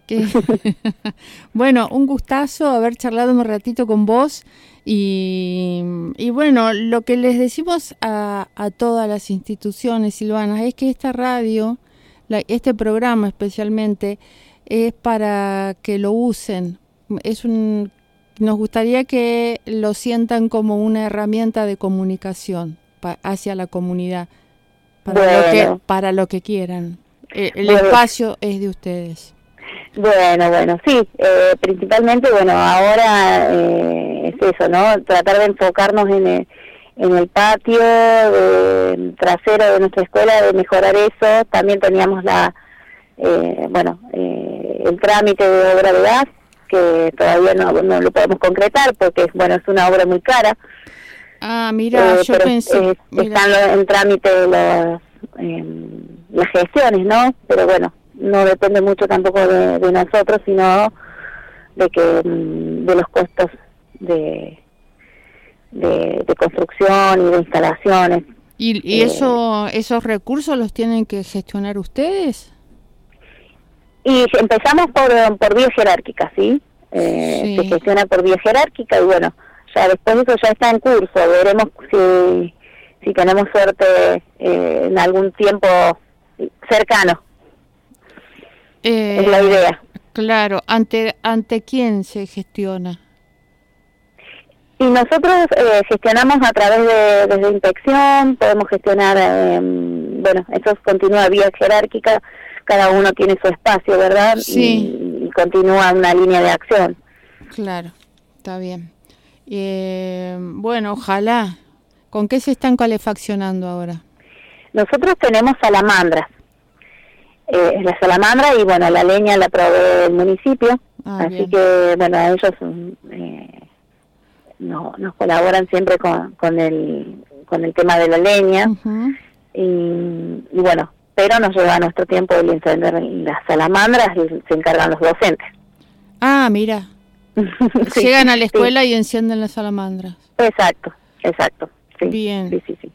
D: Bueno, un gustazo haber charlado un ratito con vos y bueno, lo que les decimos a todas las instituciones, Silvana, es que esta radio, este programa especialmente, es para que lo usen. Nos gustaría que lo sientan como una herramienta de comunicación hacia la comunidad, para lo que quieran. El espacio es de ustedes.
L: Bueno, sí, principalmente, ahora es eso, ¿no? Tratar de enfocarnos en el patio trasero de nuestra escuela, de mejorar eso. También teníamos el trámite de obra de gas, que todavía no lo podemos concretar porque es una obra muy cara.
D: Mira, yo pensé...
L: Están en trámite las gestiones, ¿no? Pero bueno, no depende mucho tampoco de nosotros, sino de los costos de construcción y de instalaciones.
D: ¿Y esos recursos los tienen que gestionar ustedes?
L: Y empezamos por vía jerárquica, ¿sí? Se gestiona por vía jerárquica y bueno, ya después eso ya está en curso. Veremos si tenemos suerte en algún tiempo cercano. Es la idea.
D: Claro, ¿ante quién se gestiona?
L: Y nosotros gestionamos a través desde inspección, podemos gestionar, eso continúa vía jerárquica, cada uno tiene su espacio, ¿verdad?
D: Sí.
L: Y continúa una línea de acción.
D: Claro, está bien. Bueno, ojalá. ¿Con qué se están calefaccionando ahora?
L: Nosotros tenemos salamandras. La salamandra y la leña la provee el municipio, así
D: bien.
L: Que ellos nos colaboran siempre con el tema de la leña.
D: Uh-huh.
L: y pero nos lleva nuestro tiempo el encender las salamandras y se encargan los docentes.
D: Mira. Sí, llegan a la escuela y encienden las salamandras.
L: Exacto. Sí,
D: bien.
L: Sí.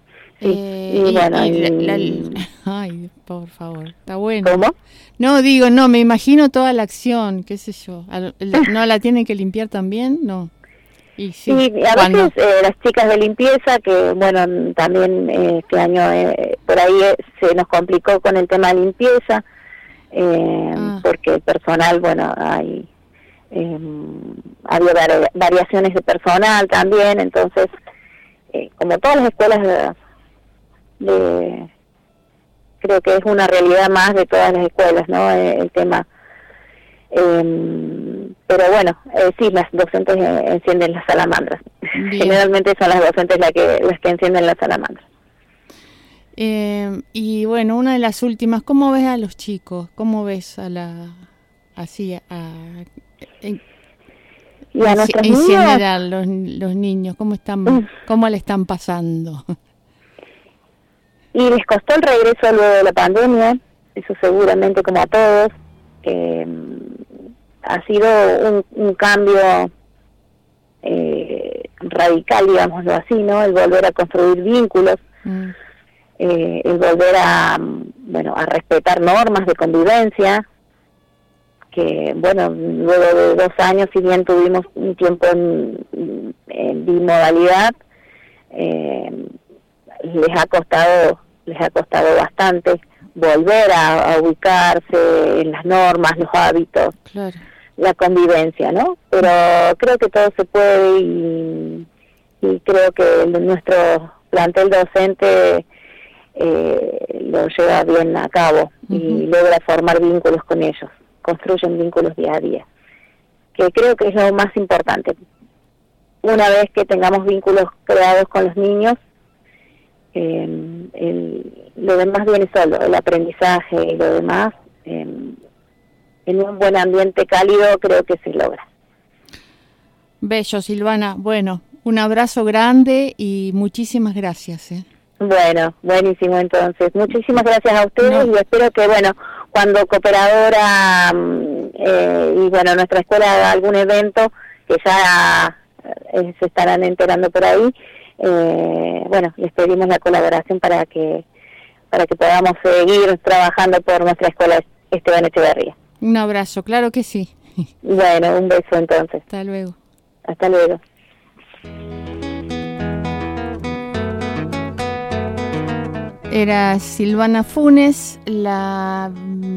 D: Ay, por favor, está bueno.
L: ¿Cómo?
D: No, me imagino toda la acción, qué sé yo. ¿No la tienen que limpiar también? No. Y sí,
L: a veces las chicas de limpieza, que también este año por ahí se nos complicó con el tema de limpieza, porque el personal, había variaciones de personal también, entonces, como todas las escuelas creo que es una realidad más de todas las escuelas, ¿no? El tema... pero sí, las docentes encienden las salamandras. Bien. Generalmente son las docentes las que encienden las salamandras.
D: Y una de las últimas, ¿cómo ves a los chicos? ¿Cómo ves
L: Y a nuestros niños,
D: en general, los niños, ¿cómo le están pasando?
L: Y les costó el regreso luego de la pandemia, eso seguramente como a todos. Ha sido un cambio radical, digámoslo así, ¿no? El volver a construir vínculos, el volver a respetar normas de convivencia, que, bueno, luego de 2 años, si bien tuvimos un tiempo en bimodalidad, les ha costado bastante volver a ubicarse en las normas, los hábitos,
D: claro,
L: la convivencia, ¿no? Pero creo que todo se puede y creo que nuestro plantel docente lo lleva bien a cabo y logra formar vínculos con ellos, construyen vínculos día a día, que creo que es lo más importante. Una vez que tengamos vínculos creados con los niños, lo demás viene solo, el aprendizaje y lo demás, en un buen ambiente cálido creo que se logra.
D: Bello, Silvana. Bueno, un abrazo grande y muchísimas gracias.
L: Bueno, buenísimo entonces. Muchísimas gracias a ustedes y espero que, bueno, cuando Cooperadora y, bueno, nuestra escuela haga algún evento, que ya se estarán enterando por ahí, bueno, les pedimos la colaboración para que podamos seguir trabajando por nuestra escuela Esteban Echeverría.
D: Un abrazo, claro que sí.
L: Bueno, un beso entonces.
D: Hasta luego.
L: Hasta luego.
D: Era Silvana Funes, la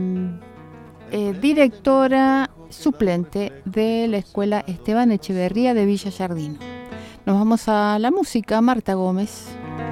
D: directora suplente de la escuela Esteban Echeverría de Villa Yardino. Nos vamos a la música, Marta Gómez.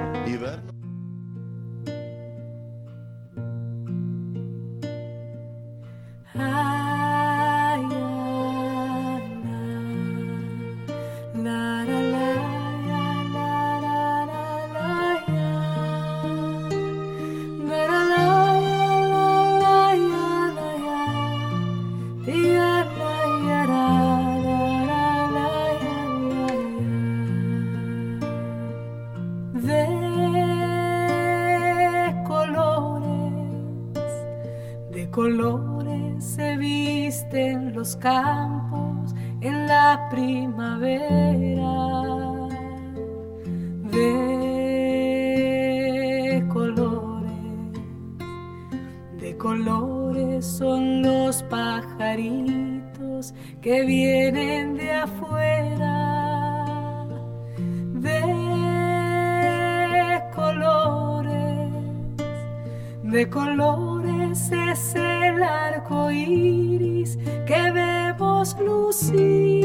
M: Colores se visten los campos en la primavera, de colores son los pajaritos que vienen de afuera, de colores es el arco iris que vemos lucir,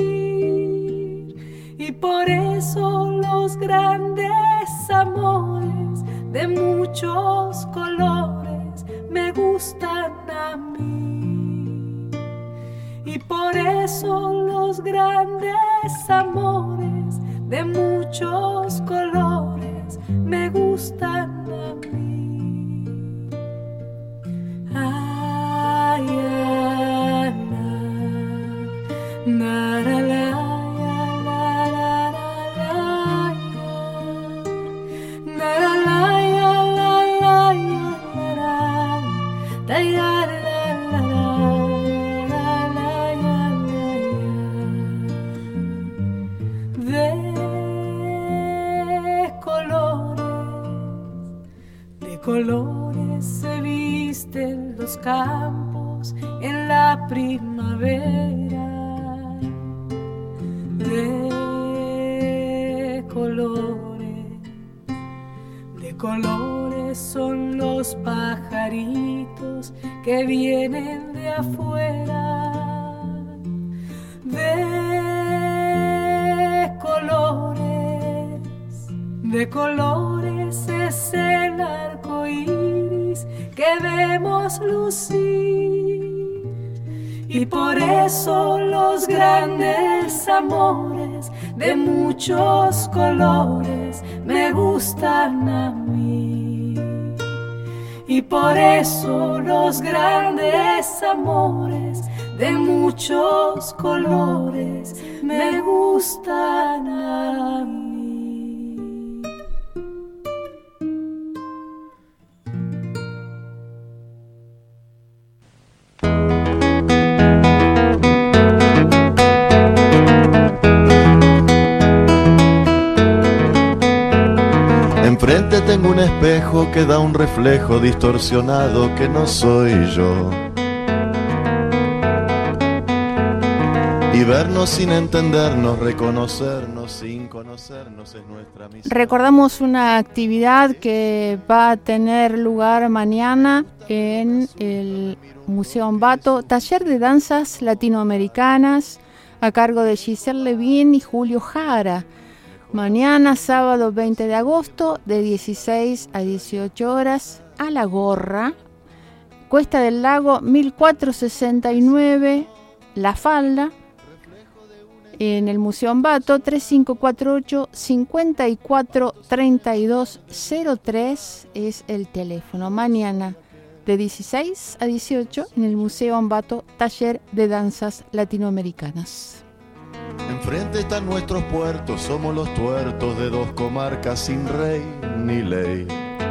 M: y por eso los grandes amores de muchos colores me gustan a mí, y por eso los grandes amores de muchos colores me gustan a mí. De colores se visten los campos en la primavera, de colores son los pajaritos que vienen de afuera, de colores es el arco iris que vemos lucir, y por eso los grandes amores de muchos colores me gustan a mí, y por eso los grandes amores de muchos colores me gustan a mí.
C: Enfrente tengo un espejo que da un reflejo distorsionado que no soy yo. Y vernos sin entendernos, reconocernos sin conocernos es nuestra misión.
D: Recordamos una actividad que va a tener lugar mañana en el Museo Ambato, taller de danzas latinoamericanas a cargo de Giselle Levin y Julio Jara. Mañana, sábado 20 de agosto, de 16 a 18 horas, a La Gorra, Cuesta del Lago 1469, La Falda, en el Museo Ambato, 3548-543203 es el teléfono. Mañana, de 16 a 18, en el Museo Ambato, taller de danzas latinoamericanas.
C: Enfrente están nuestros puertos, somos los tuertos de dos comarcas sin rey ni ley.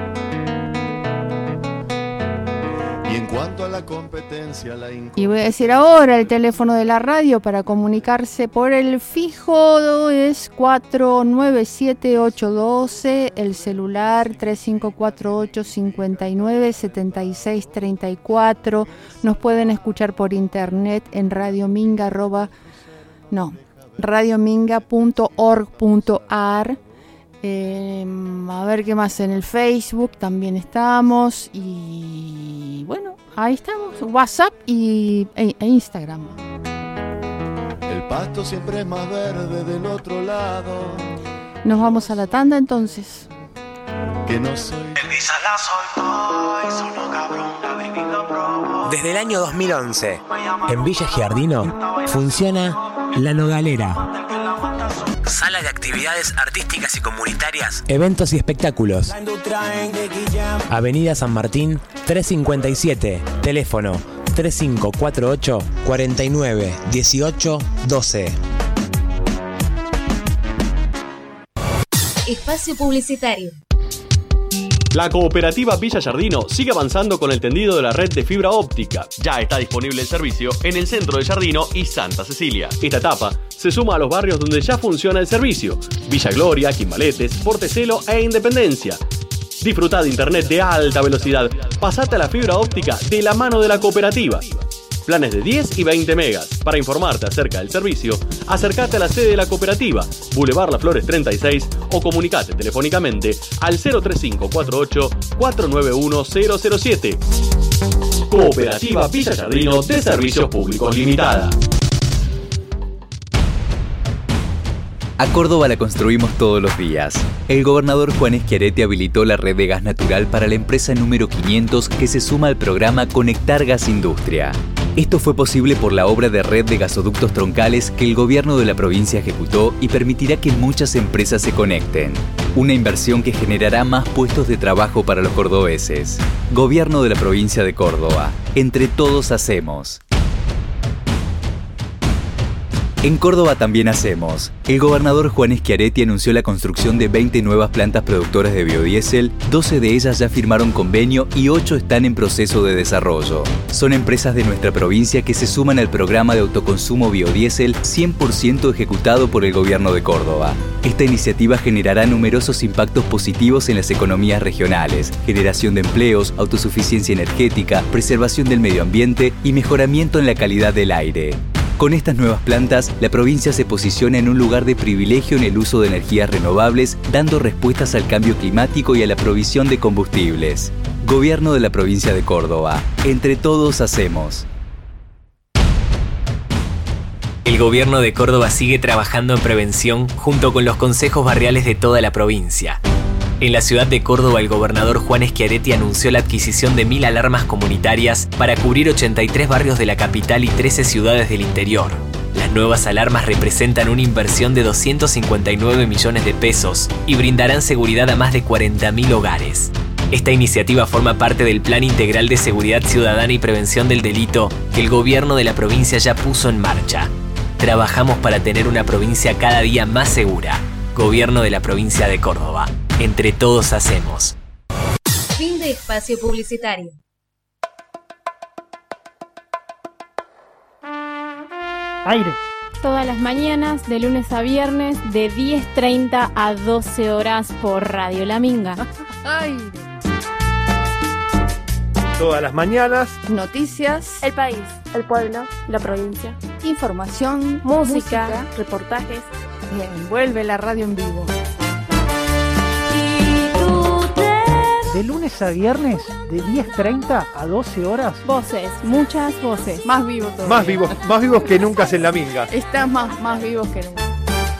C: Y en cuanto a la competencia,
D: y voy a decir ahora el teléfono de la radio para comunicarse por el fijo es 497-812, el celular 3548-597634. Nos pueden escuchar por internet en radiominga.org.ar. A ver qué más, en el Facebook también estamos, y bueno, ahí estamos, WhatsApp e Instagram.
C: El pasto siempre es más verde del otro lado.
D: Nos vamos a la tanda entonces.
C: Que no soy
A: Desde el año 2011, en Villa Giardino, funciona La Nogalera. Sala de actividades artísticas y comunitarias, eventos y espectáculos. Avenida San Martín 357, teléfono 3548 49 18 12.
H: Espacio publicitario.
N: La cooperativa Villa Giardino sigue avanzando con el tendido de la red de fibra óptica. Ya está disponible el servicio en el centro de Giardino y Santa Cecilia. Esta etapa se suma a los barrios donde ya funciona el servicio: Villa Gloria, Quimbaletes, Portecelo e Independencia. Disfruta de internet de alta velocidad. Pasate a la fibra óptica de la mano de la cooperativa. Planes de 10 y 20 megas. Para informarte acerca del servicio, acércate a la sede de la cooperativa, Boulevard Las Flores 36, o comunicate telefónicamente al 03548 491 007. Cooperativa Villa Giardino de Servicios Públicos Limitada.
O: A Córdoba la construimos todos los días. El gobernador Juan Schiaretti habilitó la red de gas natural para la empresa número 500 que se suma al programa Conectar Gas Industria. Esto fue posible por la obra de red de gasoductos troncales que el gobierno de la provincia ejecutó y permitirá que muchas empresas se conecten. Una inversión que generará más puestos de trabajo para los cordobeses. Gobierno de la provincia de Córdoba. Entre todos hacemos. En Córdoba también hacemos. El gobernador Juan Schiaretti anunció la construcción de 20 nuevas plantas productoras de biodiesel, 12 de ellas ya firmaron convenio y 8 están en proceso de desarrollo. Son empresas de nuestra provincia que se suman al programa de autoconsumo biodiesel 100% ejecutado por el gobierno de Córdoba. Esta iniciativa generará numerosos impactos positivos en las economías regionales: generación de empleos, autosuficiencia energética, preservación del medio ambiente y mejoramiento en la calidad del aire. Con estas nuevas plantas, la provincia se posiciona en un lugar de privilegio en el uso de energías renovables, dando respuestas al cambio climático y a la provisión de combustibles. Gobierno de la provincia de Córdoba. Entre todos hacemos.
A: El gobierno de Córdoba sigue trabajando en prevención junto con los consejos barriales de toda la provincia. En la ciudad de Córdoba, el gobernador Juan Schiaretti anunció la adquisición de 1000 alarmas comunitarias para cubrir 83 barrios de la capital y 13 ciudades del interior. Las nuevas alarmas representan una inversión de 259 millones de pesos y brindarán seguridad a más de 40.000 hogares. Esta iniciativa forma parte del Plan Integral de Seguridad Ciudadana y Prevención del Delito que el gobierno de la provincia ya puso en marcha. Trabajamos para tener una provincia cada día más segura. Gobierno de la provincia de Córdoba. Entre todos hacemos.
H: Fin de espacio publicitario.
P: Aire. Todas las mañanas, de lunes a viernes, de 10:30 a 12 horas por Radio La Minga.
D: Aire.
Q: Todas las mañanas,
D: noticias,
P: el país, el pueblo, la provincia,
D: información,
P: música, reportajes.
D: Bien, vuelve la radio en vivo.
B: De lunes a viernes, de 10:30 a 12 horas.
P: Voces, muchas voces.
D: Más vivos todavía.
Q: Más vivos que nunca en La Minga.
D: Estás más vivos que nunca.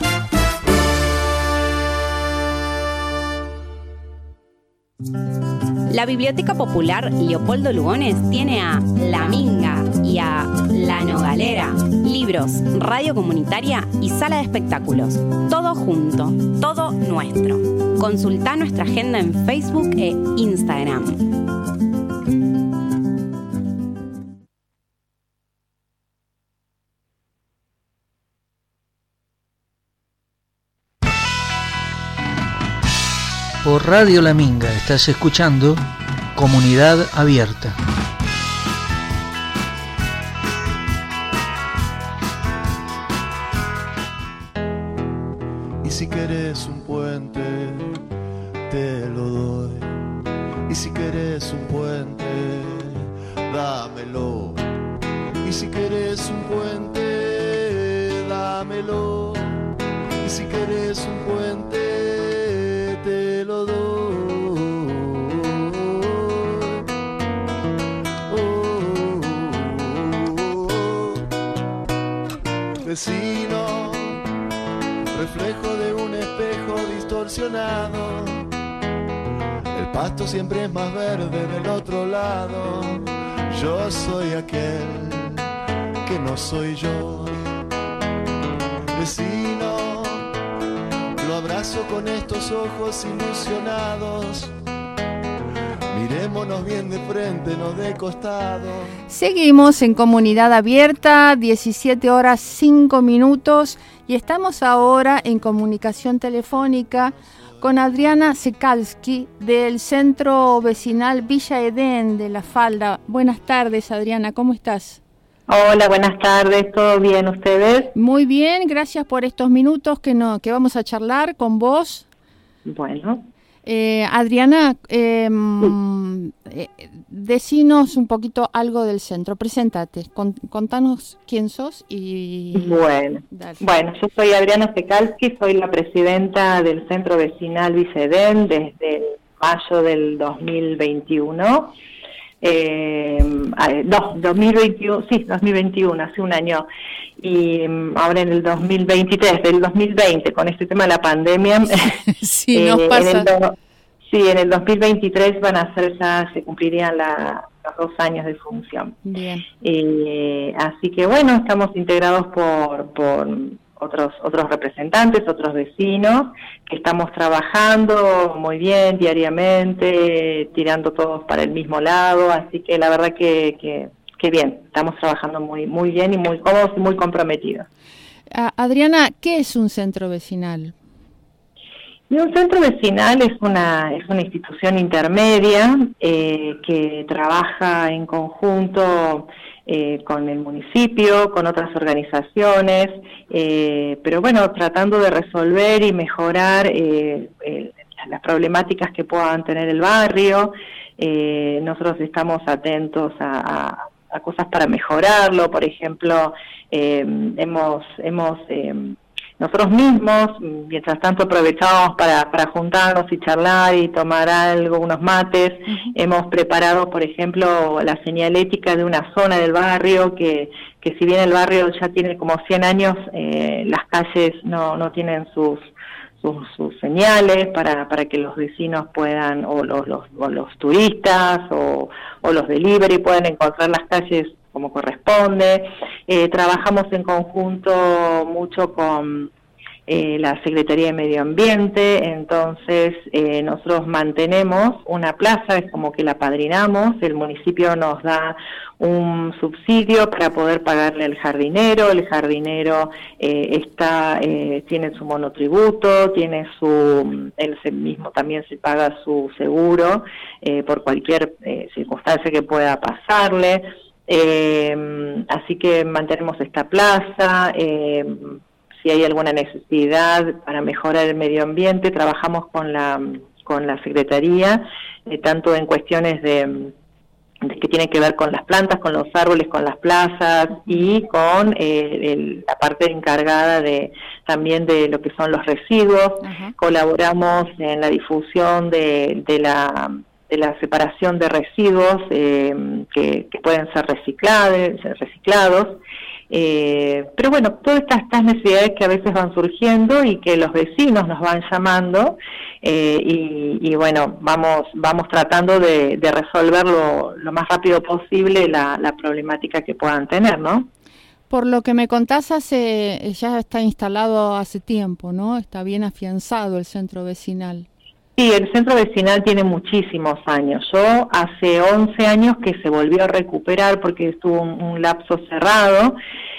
R: La Biblioteca Popular Leopoldo Lugones tiene a La Minga y a La Nogalera, libros, radio comunitaria y sala de espectáculos. Todo junto, todo nuestro. Consultá nuestra agenda en Facebook e Instagram.
B: Por Radio La Minga estás escuchando Comunidad Abierta.
C: Y si querés un puente, te lo doy. Y si querés un puente, dámelo. Y si querés un puente, dámelo. Y si querés un puente, te lo doy. Vecino, reflejo de un espejo distorsionado. El pasto siempre es más verde del otro lado. Yo soy aquel que no soy yo. Vecino, lo abrazo con estos ojos ilusionados. Mirémonos bien de frente, no de costado.
D: Seguimos en Comunidad Abierta, 17 horas 5 minutos, y estamos ahora en comunicación telefónica con Adriana Cekalski del Centro Vecinal Villa Edén de La Falda. Buenas tardes, Adriana, ¿cómo estás?
L: Hola, buenas tardes, ¿todo bien ustedes?
D: Muy bien, gracias por estos minutos que vamos a charlar con vos.
L: Bueno.
D: Adriana, decinos un poquito algo del centro, preséntate, contanos quién sos y...
L: Bueno, yo soy Adriana Cekalski, soy la presidenta del Centro Vecinal Villa Edén desde mayo del 2021. 2021, hace un año, y ahora en el 2023, del 2020, con este tema de la pandemia,
D: sí, nos pasa.
L: En el 2023 se cumplirían los 2 años de función.
D: Bien.
L: Así que bueno, estamos integrados por otros representantes, otros vecinos, que estamos trabajando muy bien diariamente, tirando todos para el mismo lado, así que la verdad que bien, estamos trabajando muy bien y muy cómodos y muy comprometidos.
D: Adriana, ¿qué es un centro vecinal?
L: Y un centro vecinal es una institución intermedia que trabaja en conjunto con el municipio, con otras organizaciones, pero bueno, tratando de resolver y mejorar las problemáticas que puedan tener el barrio. Nosotros estamos atentos a cosas para mejorarlo, por ejemplo, nosotros mismos, mientras tanto aprovechamos para juntarnos y charlar y tomar algo, unos mates. Hemos preparado, por ejemplo, la señalética de una zona del barrio que si bien el barrio ya tiene como 100 años, las calles no tienen sus señales para que los vecinos puedan, o los turistas o los delivery puedan encontrar las calles como corresponde. Trabajamos en conjunto mucho con
S: la Secretaría de Medio Ambiente. Entonces nosotros mantenemos una plaza, es como que la apadrinamos, el municipio nos da un subsidio para poder pagarle al jardinero. El jardinero tiene su monotributo, él mismo también se paga su seguro por cualquier circunstancia que pueda pasarle. Así que mantenemos esta plaza. Si hay alguna necesidad para mejorar el medio ambiente, trabajamos con la Secretaría, tanto en cuestiones de que tienen que ver con las plantas, con los árboles, con las plazas y con la parte encargada también de lo que son los residuos. Uh-huh. Colaboramos en la difusión de la separación de residuos que pueden ser reciclados. Pero bueno, todas estas necesidades que a veces van surgiendo y que los vecinos nos van llamando, y bueno, vamos tratando de resolver lo más rápido posible la problemática que puedan tener, ¿no?
D: Por lo que me contás, ya está instalado hace tiempo, ¿no? Está bien afianzado el centro vecinal.
S: Sí, el centro vecinal tiene muchísimos años. Yo hace 11 años que se volvió a recuperar porque estuvo un lapso cerrado,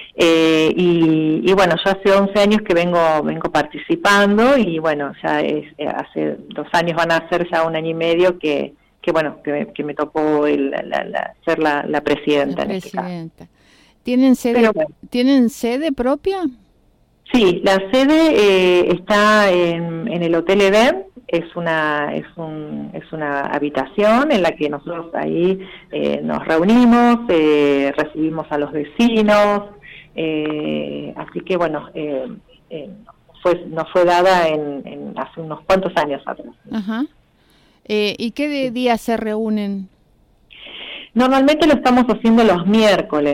S: y bueno, yo hace 11 años que vengo participando, y bueno, ya hace 2 años van a ser ya 1 año y medio que me tocó ser la presidenta. En este caso.
D: ¿Tienen sede propia?
S: Sí, la sede está en el Hotel Edén. Es una habitación en la que nosotros ahí nos reunimos, recibimos a los vecinos, así que bueno, nos fue dada hace unos cuantos años atrás.
D: Ajá. ¿Y qué días se reúnen?
S: Normalmente lo estamos haciendo los miércoles,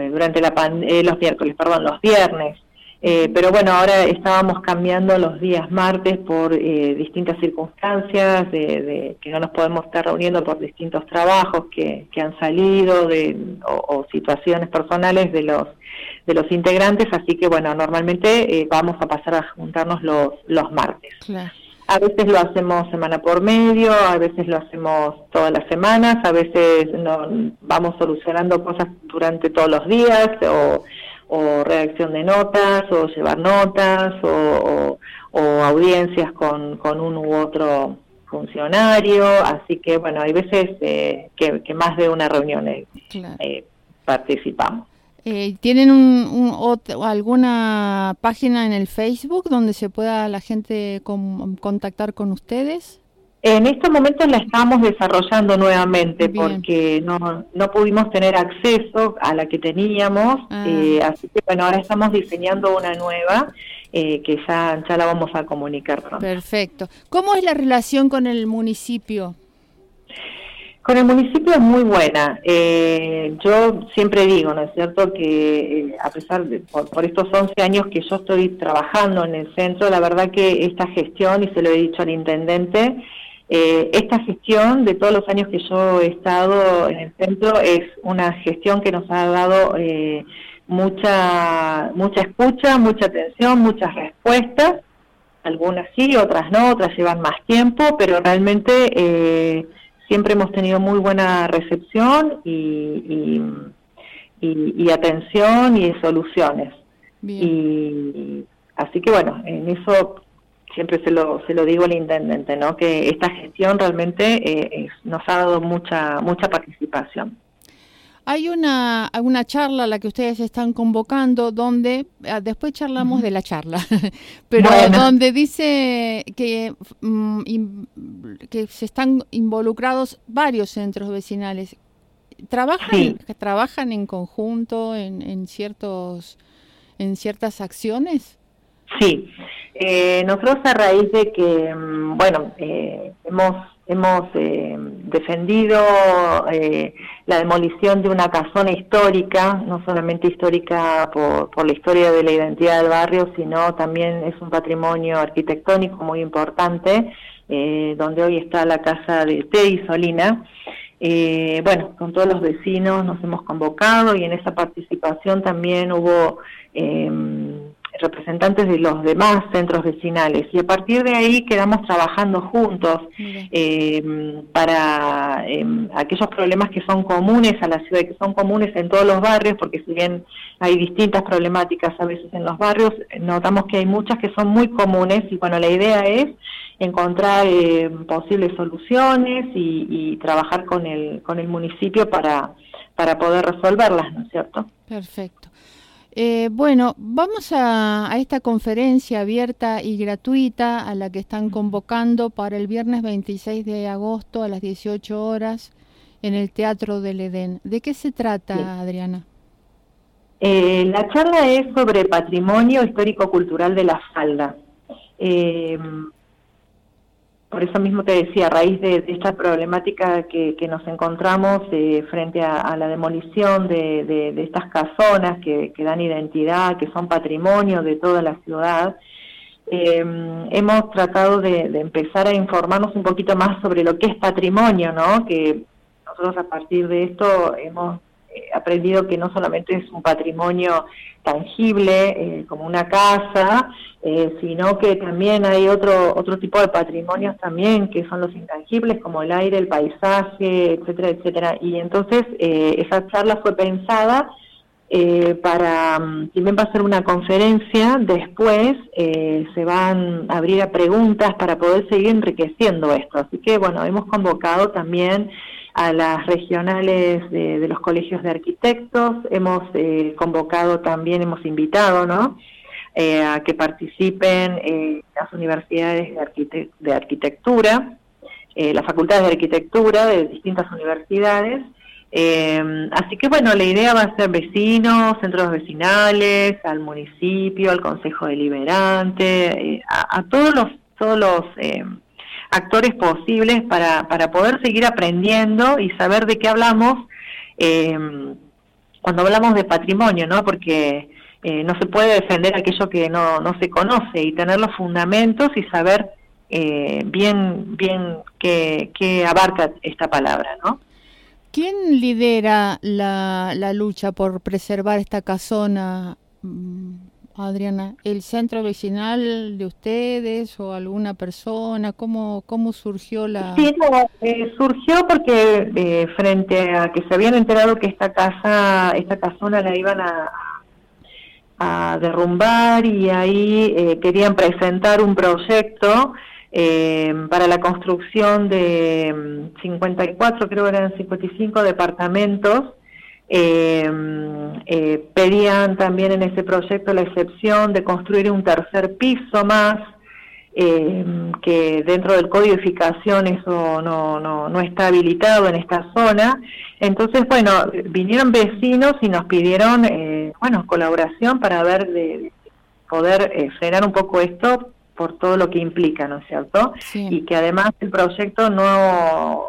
S: los viernes. Pero bueno, ahora estábamos cambiando los días martes por distintas circunstancias, de que no nos podemos estar reuniendo por distintos trabajos que han salido o situaciones personales de los integrantes, así que bueno, normalmente vamos a pasar a juntarnos los martes.
D: Claro.
S: A veces lo hacemos semana por medio, a veces lo hacemos todas las semanas, a veces vamos solucionando cosas durante todos los días, o redacción de notas, o llevar notas, o audiencias con uno u otro funcionario, así que bueno, hay veces que más de una reunión
D: claro.
S: Participamos.
D: ¿Tienen alguna página en el Facebook donde se pueda la gente contactar con ustedes?
S: En estos momentos la estamos desarrollando nuevamente. Bien. Porque no pudimos tener acceso a la que teníamos, así que bueno, ahora estamos diseñando una nueva que ya la vamos a comunicar pronto.
D: Perfecto. ¿Cómo es la relación con el municipio?
S: Con el municipio es muy buena. Yo siempre digo, ¿no es cierto?, que a pesar de por estos 11 años que yo estoy trabajando en el centro, la verdad que esta gestión, y se lo he dicho al intendente, esta gestión de todos los años que yo he estado en el centro es una gestión que nos ha dado mucha escucha, mucha atención, muchas respuestas, algunas sí, otras no, otras llevan más tiempo, pero realmente siempre hemos tenido muy buena recepción y atención y soluciones. Bien. Así que bueno, en eso siempre se lo digo al intendente, ¿no?, que esta gestión realmente nos ha dado mucha participación.
D: Hay una charla a la que ustedes están convocando donde, después charlamos de la charla, pero bueno, donde dice que se están involucrados varios centros vecinales. ¿Trabajan en conjunto en ciertas acciones?
S: Sí, nosotros a raíz de que, hemos defendido la demolición de una casona histórica, no solamente histórica por la historia de la identidad del barrio, sino también es un patrimonio arquitectónico muy importante, donde hoy está la casa de Teddy Solina. Con todos los vecinos nos hemos convocado, y en esa participación también hubo representantes de los demás centros vecinales, y a partir de ahí quedamos trabajando juntos para aquellos problemas que son comunes a la ciudad, que son comunes en todos los barrios, porque si bien hay distintas problemáticas a veces en los barrios, notamos que hay muchas que son muy comunes, y bueno, la idea es encontrar posibles soluciones y trabajar con el municipio para poder resolverlas, ¿no es cierto?
D: Perfecto. Bueno, vamos a esta conferencia abierta y gratuita a la que están convocando para el viernes 26 de agosto a las 18 horas en el Teatro del Edén. ¿De qué se trata, Adriana?
S: La charla es sobre patrimonio histórico-cultural de la falda. Por eso mismo te decía, a raíz de esta problemática que nos encontramos frente a la demolición de estas casonas que dan identidad, que son patrimonio de toda la ciudad, hemos tratado de empezar a informarnos un poquito más sobre lo que es patrimonio, ¿no? Que nosotros a partir de esto hemos aprendido que no solamente es un patrimonio tangible, como una casa, sino que también hay otro tipo de patrimonios también, que son los intangibles, como el aire, el paisaje, etcétera, etcétera. Y entonces esa charla fue pensada para, también va a ser una conferencia, después se van a abrir a preguntas para poder seguir enriqueciendo esto. Así que bueno, hemos convocado también a las regionales de los colegios de arquitectos, hemos convocado también, hemos invitado, ¿no?, a que participen las universidades de arquitectura, las facultades de arquitectura de distintas universidades. Así que bueno, la idea va a ser vecinos, centros vecinales, al municipio, al Consejo Deliberante, a todos los actores posibles para poder seguir aprendiendo y saber de qué hablamos cuando hablamos de patrimonio, ¿no? Porque no se puede defender aquello que no se conoce, y tener los fundamentos y saber bien qué abarca esta palabra, ¿no?
D: ¿Quién lidera la lucha por preservar esta casona, Adriana? ¿El centro vecinal de ustedes o alguna persona? ¿Cómo surgió la...?
S: Sí, surgió porque frente a que se habían enterado que esta casona la iban a derrumbar, y ahí querían presentar un proyecto para la construcción de 54, creo que eran 55 departamentos. Pedían también en ese proyecto la excepción de construir un tercer piso más, que dentro del código de edificación eso no está habilitado en esta zona. Entonces, bueno, vinieron vecinos y nos pidieron colaboración para ver de poder frenar un poco esto por todo lo que implica, ¿no es cierto? Sí. Y que además el proyecto no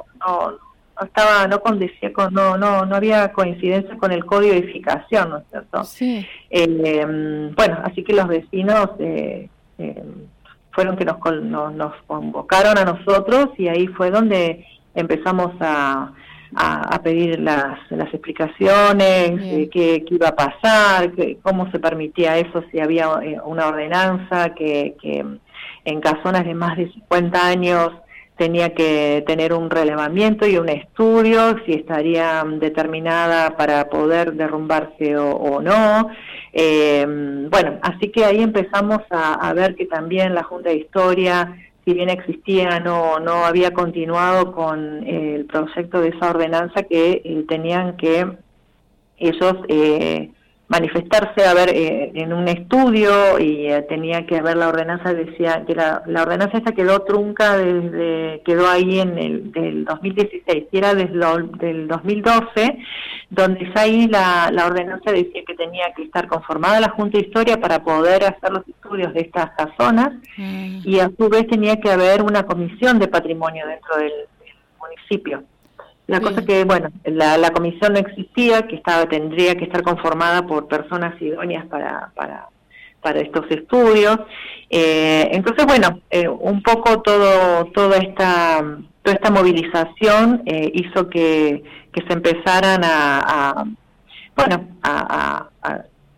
S: había coincidencia con el código de edificación, ¿no es cierto? Sí. Bueno, así que los vecinos fueron que nos convocaron a nosotros, y ahí fue donde empezamos a pedir las explicaciones, qué iba a pasar, cómo se permitía eso, si había una ordenanza que en casonas de más de 50 años tenía que tener un relevamiento y un estudio, si estaría determinada para poder derrumbarse o no. Bueno, así que ahí empezamos a ver que también la Junta de Historia, si bien existía, no había continuado con el proyecto de esa ordenanza, que tenían que ellos manifestarse, a ver, en un estudio, y tenía que haber la ordenanza, decía que la ordenanza esta quedó trunca quedó ahí del 2016, y era del 2012, donde ahí la ordenanza decía que tenía que estar conformada la Junta de Historia para poder hacer los estudios de estas casonas, y a su vez tenía que haber una comisión de patrimonio dentro del municipio. La cosa que, bueno, la comisión no existía, que tendría que estar conformada por personas idóneas para estos estudios. Entonces, bueno, un poco toda esta movilización hizo que se empezaran a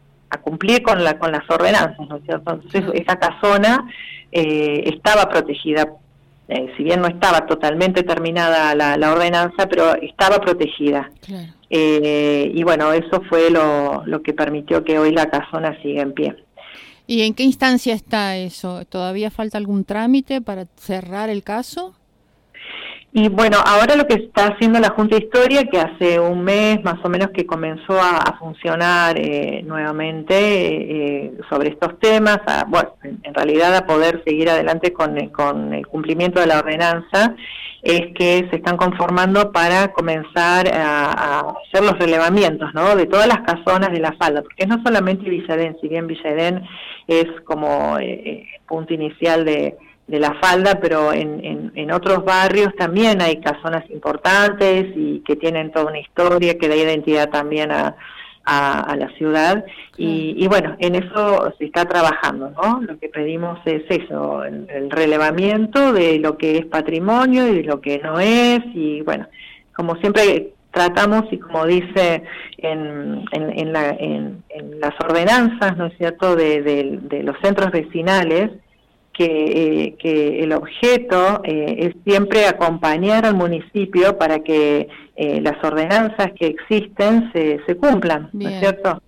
S: cumplir con las ordenanzas, ¿no es cierto? Entonces esa casona estaba protegida, si bien no estaba totalmente terminada la ordenanza, pero estaba protegida. Claro. Y bueno, eso fue lo que permitió que hoy la casona siga en pie.
D: ¿Y en qué instancia está eso? ¿Todavía falta algún trámite para cerrar el caso?
S: Y bueno, ahora lo que está haciendo la Junta de Historia, que hace un mes más o menos que comenzó a funcionar nuevamente sobre estos temas, en realidad a poder seguir adelante con el cumplimiento de la ordenanza, es que se están conformando para comenzar a hacer los relevamientos, ¿no?, de todas las casonas de la falda, porque no solamente Villa Edén, si bien Villa Edén es como punto inicial de la falda, pero en otros barrios también hay casonas importantes y que tienen toda una historia que da identidad también a la ciudad, y bueno, en eso se está trabajando, ¿no? Lo que pedimos es eso, el relevamiento de lo que es patrimonio y de lo que no es, y bueno, como siempre tratamos, y como dice en las ordenanzas, ¿no es cierto?, de los centros vecinales, que el objeto es siempre acompañar al municipio para que las ordenanzas que existen se cumplan. Bien. ¿No es cierto?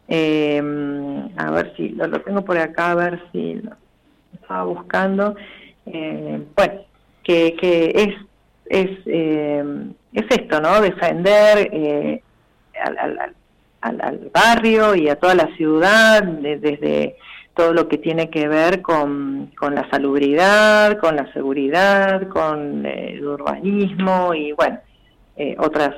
S: A ver si lo tengo por acá, a ver si lo estaba buscando. Bueno, que es esto, ¿no? Defender al barrio y a toda la ciudad desde todo lo que tiene que ver con la salubridad, con la seguridad, con el urbanismo y bueno, otras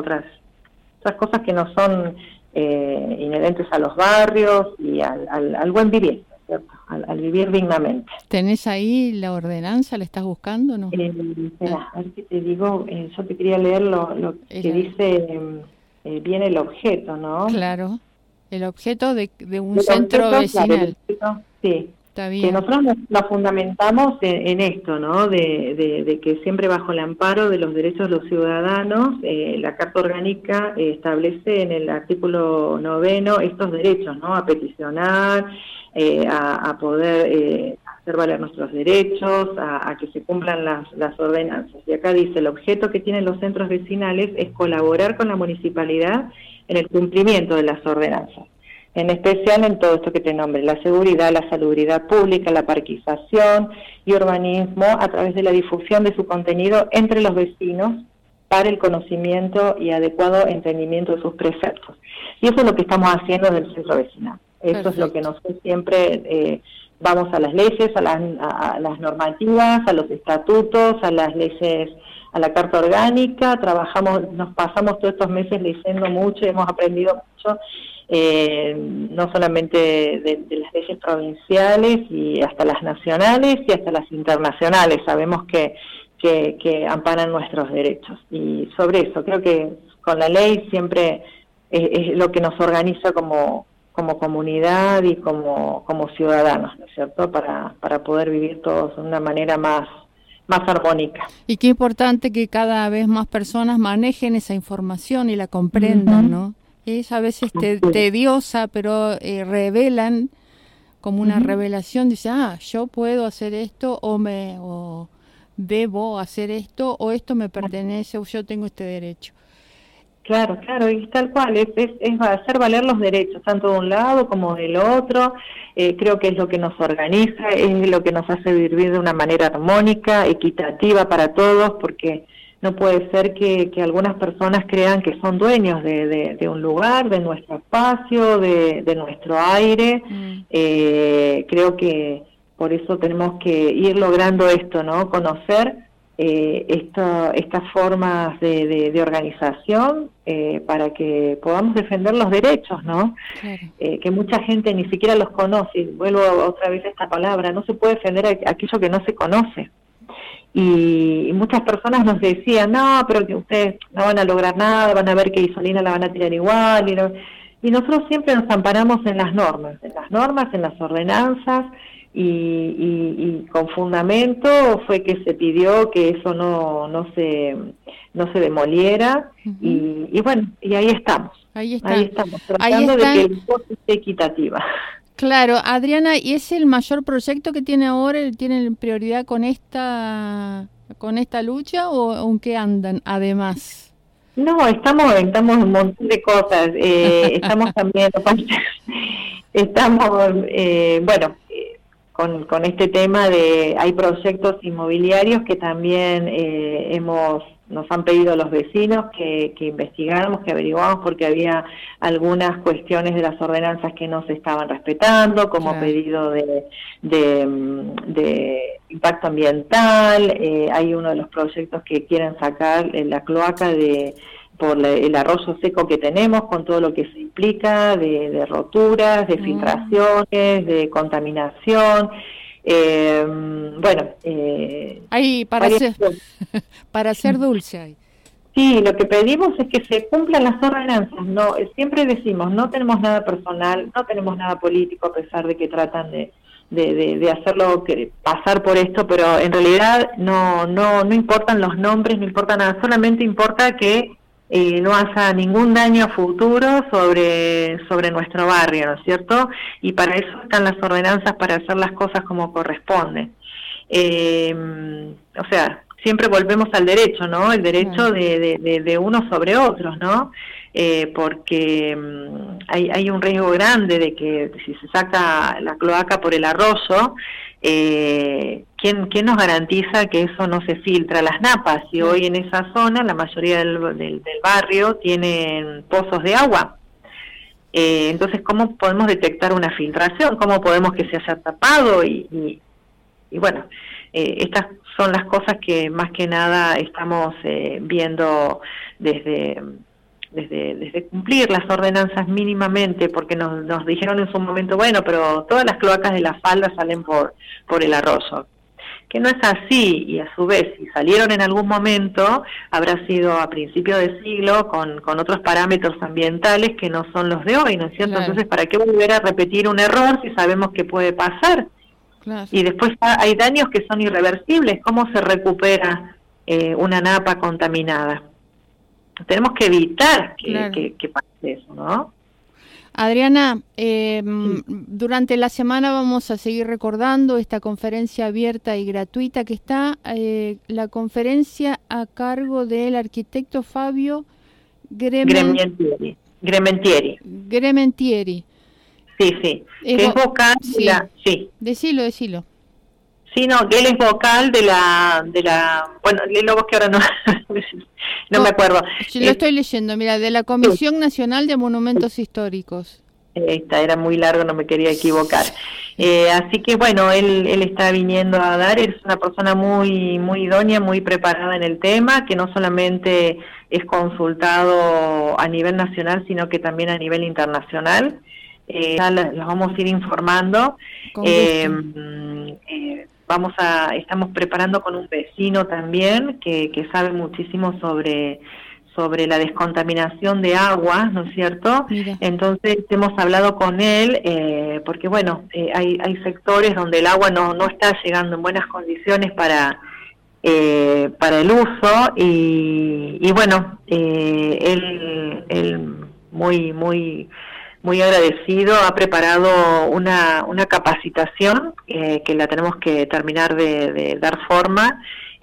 S: cosas que no son inherentes a los barrios y al buen vivir, ¿cierto? Al vivir dignamente.
D: ¿Tenés ahí la ordenanza? ¿La estás buscando o no?
S: Espera, a ver qué te digo, yo te quería leer lo que dice bien el objeto, ¿no?
D: Claro. El objeto de un centro vecinal.
S: Claro, sí.
D: Está bien.
S: Que nosotros nos fundamentamos en esto, ¿no? De que siempre bajo el amparo de los derechos de los ciudadanos, la Carta Orgánica establece en el artículo 9 estos derechos, ¿no? A peticionar, a poder hacer valer nuestros derechos, a que se cumplan las ordenanzas. Y acá dice, el objeto que tienen los centros vecinales es colaborar con la municipalidad en el cumplimiento de las ordenanzas, en especial en todo esto que te nombre, la seguridad, la salubridad pública, la parquización y urbanismo, a través de la difusión de su contenido entre los vecinos para el conocimiento y adecuado entendimiento de sus preceptos. Y eso es lo que estamos haciendo del centro vecinal. Eso Perfecto. Es lo que nosotros siempre vamos a las leyes, a las normativas, a los estatutos, a las leyes, a la Carta Orgánica, nos pasamos todos estos meses leyendo mucho y hemos aprendido mucho, no solamente de las leyes provinciales y hasta las nacionales y hasta las internacionales. Sabemos que amparan nuestros derechos, y sobre eso creo que con la ley siempre es lo que nos organiza como comunidad y como ciudadanos, ¿no es cierto?, para poder vivir todos de una manera más armónica.
D: Y qué importante que cada vez más personas manejen esa información y la comprendan, ¿no? Es a veces tediosa, pero revelan como una revelación, dice, yo puedo hacer esto, o debo hacer esto, o esto me pertenece, o yo tengo este derecho.
S: Claro, y tal cual, es hacer valer los derechos, tanto de un lado como del otro. Creo que es lo que nos organiza, es lo que nos hace vivir de una manera armónica, equitativa para todos, porque no puede ser que algunas personas crean que son dueños de un lugar, de nuestro espacio, de nuestro aire. Creo que por eso tenemos que ir logrando esto, ¿no? Conocer estas formas de organización para que podamos defender los derechos, ¿no? Claro. Que mucha gente ni siquiera los conoce. Vuelvo otra vez a esta palabra, no se puede defender aquello que no se conoce. Y muchas personas nos decían, no, pero que ustedes no van a lograr nada, van a ver que Isolina la van a tirar igual. Y nosotros siempre nos amparamos en las normas, en las ordenanzas, y con fundamento fue que se pidió que eso no se demoliera, y bueno, y ahí estamos.
D: Ahí
S: estamos tratando de que el impuesto esté equitativa.
D: Claro, Adriana, ¿y es el mayor proyecto que tiene ahora? ¿Tienen prioridad con esta lucha o en qué andan además?
S: No, estamos en un montón de cosas. Estamos también, con este tema hay proyectos inmobiliarios que también nos han pedido los vecinos que investigáramos, que averiguáramos, porque había algunas cuestiones de las ordenanzas que no se estaban respetando, como pedido de impacto ambiental. Hay uno de los proyectos que quieren sacar la cloaca por el arroyo seco que tenemos, con todo lo que se implica de roturas, de filtraciones, de contaminación.
D: Hay para hacer dulce hay.
S: Sí, lo que pedimos es que se cumplan las ordenanzas. No, siempre decimos, no tenemos nada personal, no tenemos nada político, a pesar de que tratan de hacerlo pasar por esto, pero en realidad no importan los nombres, no importa nada, solamente importa que no haya ningún daño futuro sobre nuestro barrio, ¿no es cierto? Y para eso están las ordenanzas, para hacer las cosas como corresponde. O sea, siempre volvemos al derecho, ¿no? El derecho de unos sobre otros, ¿no? Porque hay un riesgo grande de que si se saca la cloaca por el arroyo, ¿quién nos garantiza que eso no se filtra a las napas? Y hoy en esa zona la mayoría del barrio tienen pozos de agua. Entonces, ¿cómo podemos detectar una filtración? ¿Cómo podemos que se haya tapado? Y bueno, estas son las cosas que más que nada estamos viendo desde cumplir las ordenanzas mínimamente, porque nos dijeron en su momento, bueno, pero todas las cloacas de la falda salen por el arroyo. Que no es así, y a su vez, si salieron en algún momento, habrá sido a principio de siglo con otros parámetros ambientales que no son los de hoy, ¿no es cierto? Claro. Entonces, ¿para qué volver a repetir un error si sabemos que puede pasar? Claro. Y después hay daños que son irreversibles. ¿Cómo se recupera una napa contaminada? Tenemos que evitar que pase eso, ¿no?
D: Adriana, durante la semana vamos a seguir recordando esta conferencia abierta y gratuita que está, la conferencia a cargo del arquitecto Fabio
S: Grementieri. Sí. Es vocal sí.
D: Decilo.
S: Sí, no, que él es vocal de la bueno, léelo vos que ahora no me acuerdo.
D: Yo lo estoy leyendo, mira, de la Comisión Nacional de Monumentos Históricos.
S: Era muy largo, no me quería equivocar. Así que bueno, él está viniendo a dar, es una persona muy idónea, muy preparada en el tema, que no solamente es consultado a nivel nacional, sino que también a nivel internacional. Ya los vamos a ir informando. Estamos preparando con un vecino también que sabe muchísimo sobre la descontaminación de agua, ¿no es cierto? Mira. Entonces hemos hablado con él porque bueno, hay sectores donde el agua no está llegando en buenas condiciones para el uso y bueno, él muy agradecido, ha preparado una capacitación que la tenemos que terminar de dar forma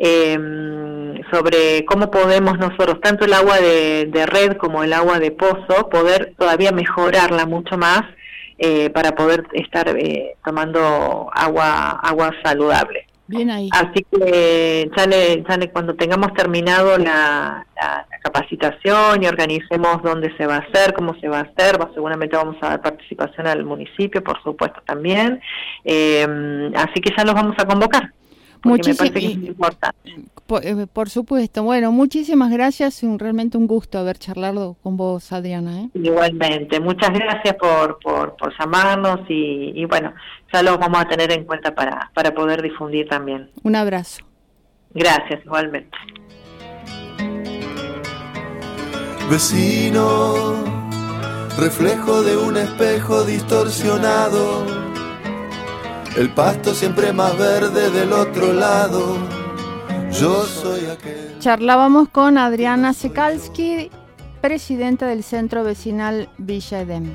S: sobre cómo podemos nosotros, tanto el agua de red como el agua de pozo, poder todavía mejorarla mucho más para poder estar tomando agua saludable.
D: Bien ahí.
S: Así que cuando tengamos terminado la capacitación y organicemos dónde se va a hacer, cómo se va a hacer, seguramente vamos a dar participación al municipio, por supuesto también. Así que ya los vamos a convocar. Muchísimas, me parece que es importante.
D: Por supuesto. Bueno, muchísimas gracias. Realmente un gusto haber charlado con vos, Adriana.
S: Igualmente. Muchas gracias por llamarnos y bueno, ya los vamos a tener en cuenta para poder difundir también.
D: Un abrazo.
S: Gracias, igualmente.
C: Vecino, reflejo de un espejo distorsionado, el pasto siempre más verde del otro lado. Yo soy aquel.
D: Charlábamos con Adriana Cekalski, presidenta del Centro Vecinal Villa Edén.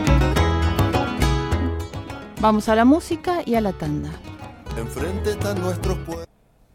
D: Vamos a la música y a la tanda.
F: Enfrente están nuestros pueblos.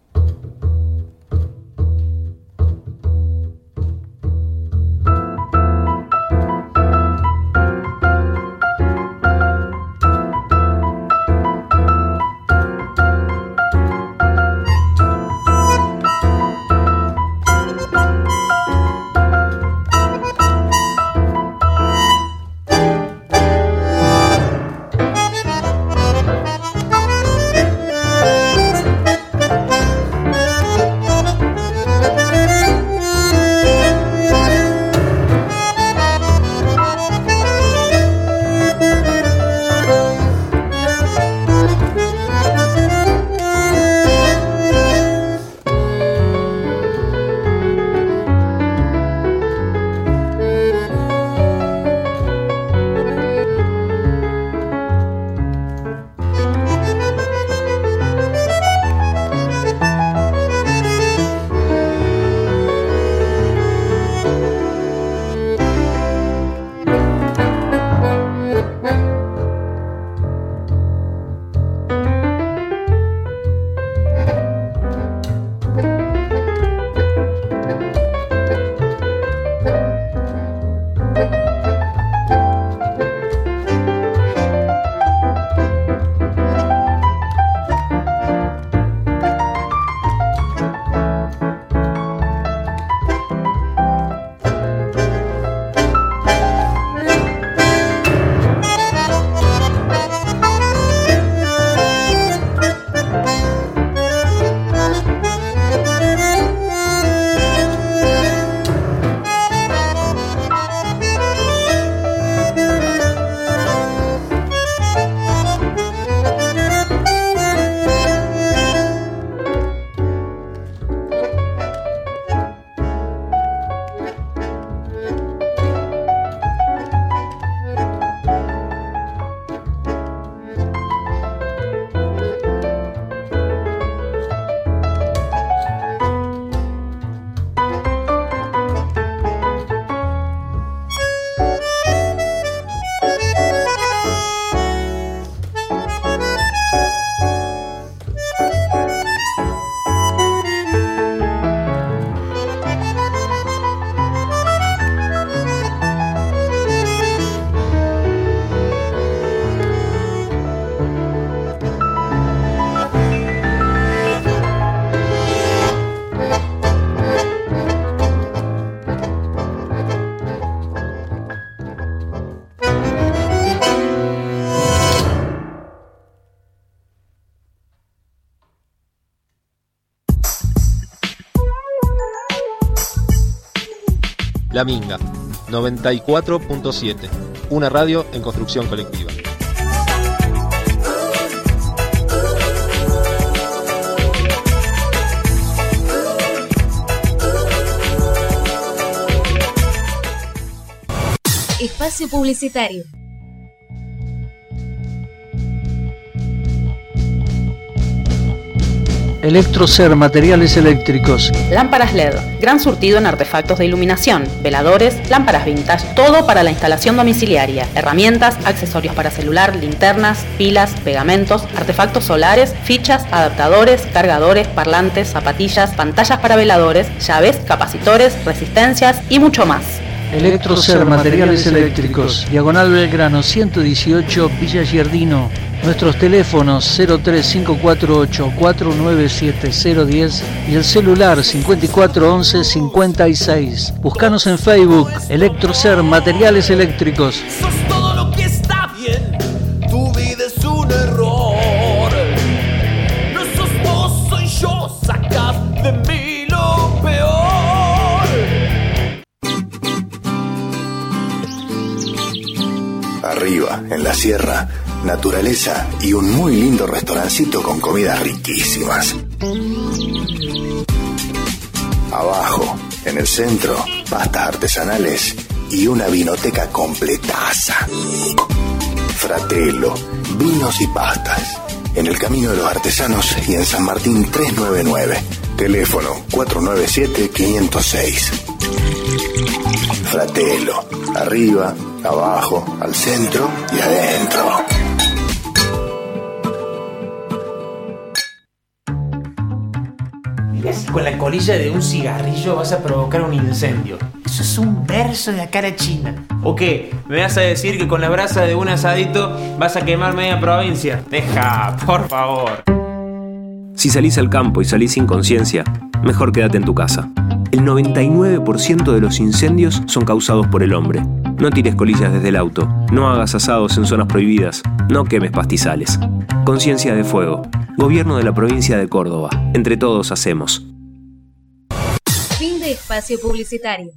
T: La Minga, 94.7, una radio en construcción colectiva.
H: Espacio publicitario.
B: Electrocer, materiales eléctricos.
R: Lámparas LED, gran surtido en artefactos de iluminación, veladores, lámparas vintage, todo para la instalación domiciliaria, herramientas, accesorios para celular, linternas, pilas, pegamentos, artefactos solares, fichas, adaptadores, cargadores, parlantes, zapatillas, pantallas para veladores, llaves, capacitores, resistencias y mucho más.
B: Electrocer, materiales eléctricos. Diagonal Belgrano 118, Villa Giardino. Nuestros teléfonos 03548 497 010 y el celular 5411 56. Búscanos en Facebook, Electrocer, materiales eléctricos.
F: Sos todo lo que está bien, tu vida es un error. No sos vos, soy yo, sacas de mí lo peor.
U: Arriba, en la sierra, naturaleza y un muy lindo restaurancito con comidas riquísimas. Abajo, en el centro, pastas artesanales y una vinoteca completaza. Fratello, vinos y pastas. En el Camino de los Artesanos y en San Martín 399. Teléfono 497-506. Fratelo. Arriba, abajo, al centro y adentro.
E: Mirá si con la colilla de un cigarrillo vas a provocar un incendio. Eso es un verso de la cara china. ¿O qué? ¿Me vas a decir que con la brasa de un asadito vas a quemar media provincia? Deja, por favor.
V: Si salís al campo y salís sin conciencia, mejor quédate en tu casa. El 99% de los incendios son causados por el hombre. No tires colillas desde el auto, no hagas asados en zonas prohibidas, no quemes pastizales. Conciencia de Fuego. Gobierno de la provincia de Córdoba. Entre todos hacemos.
H: Fin de espacio publicitario.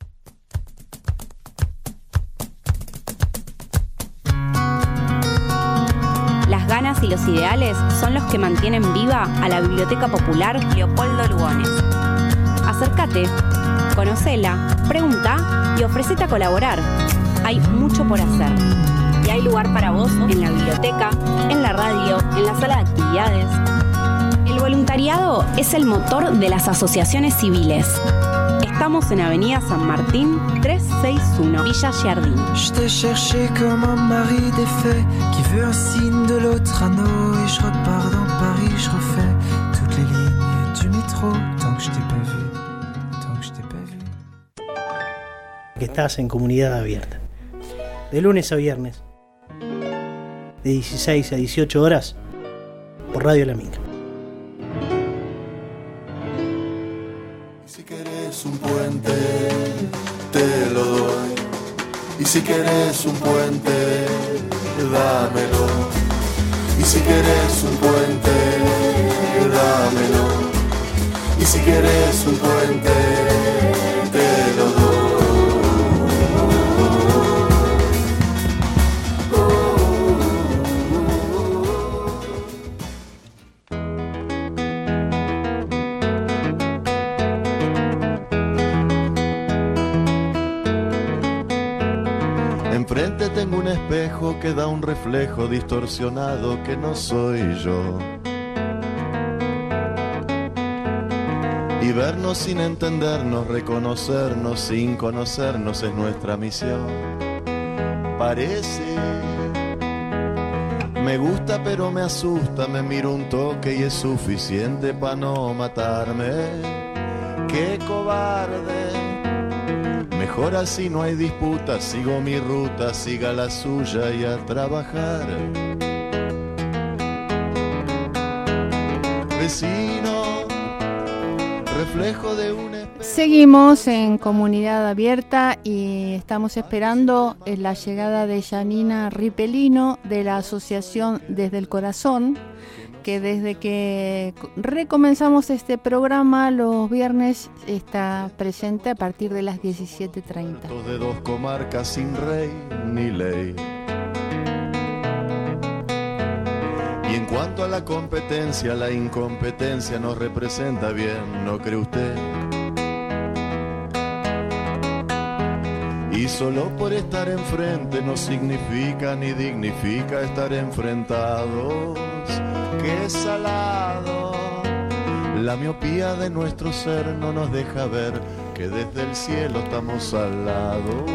R: Las ganas y los ideales son los que mantienen viva a la Biblioteca Popular Leopoldo Lugones. Acércate, conocela, pregunta y ofrecete a colaborar. Hay mucho por hacer. Y hay lugar para vos en la biblioteca, en la radio, en la sala de actividades. El voluntariado es el motor de las asociaciones civiles. Estamos en Avenida San Martín 361, Villa Jardín.
W: Je t'ai cherché comme un mari défait qui veut un signe de l'autre anneau et je repars dans Paris, je refais toutes les lignes du métro tant que je t'ai pas vu, tant que je t'ai pas vu.
X: Que estás en Comunidad Abierta. De lunes a viernes, de 16 a 18 horas, por Radio La Minga.
C: Si querés un puente, te lo doy. Y si querés un puente, dámelo. Y si querés un puente, dámelo. Y si querés un puente, te lo doy. Enfrente tengo un espejo que da un reflejo distorsionado que no soy yo. Y vernos sin entendernos, reconocernos sin conocernos es nuestra misión. Parece, me gusta pero me asusta, me miro un toque y es suficiente para no matarme. Qué cobarde. Mejor así no hay disputa, sigo mi ruta, siga la suya y a trabajar. Vecino, reflejo de un espejo.
D: Seguimos en Comunidad Abierta y estamos esperando la llegada de Janina Ripelino de la Asociación Desde el Corazón, que desde que recomenzamos este programa los viernes está presente a partir de las 17:30.
C: De dos comarcas sin rey ni ley. Y en cuanto a la competencia, la incompetencia nos representa bien, ¿no cree usted? Y solo por estar enfrente no significa ni dignifica estar enfrentados. Qué salado, la miopía de nuestro ser no nos deja ver que desde el cielo estamos al lado.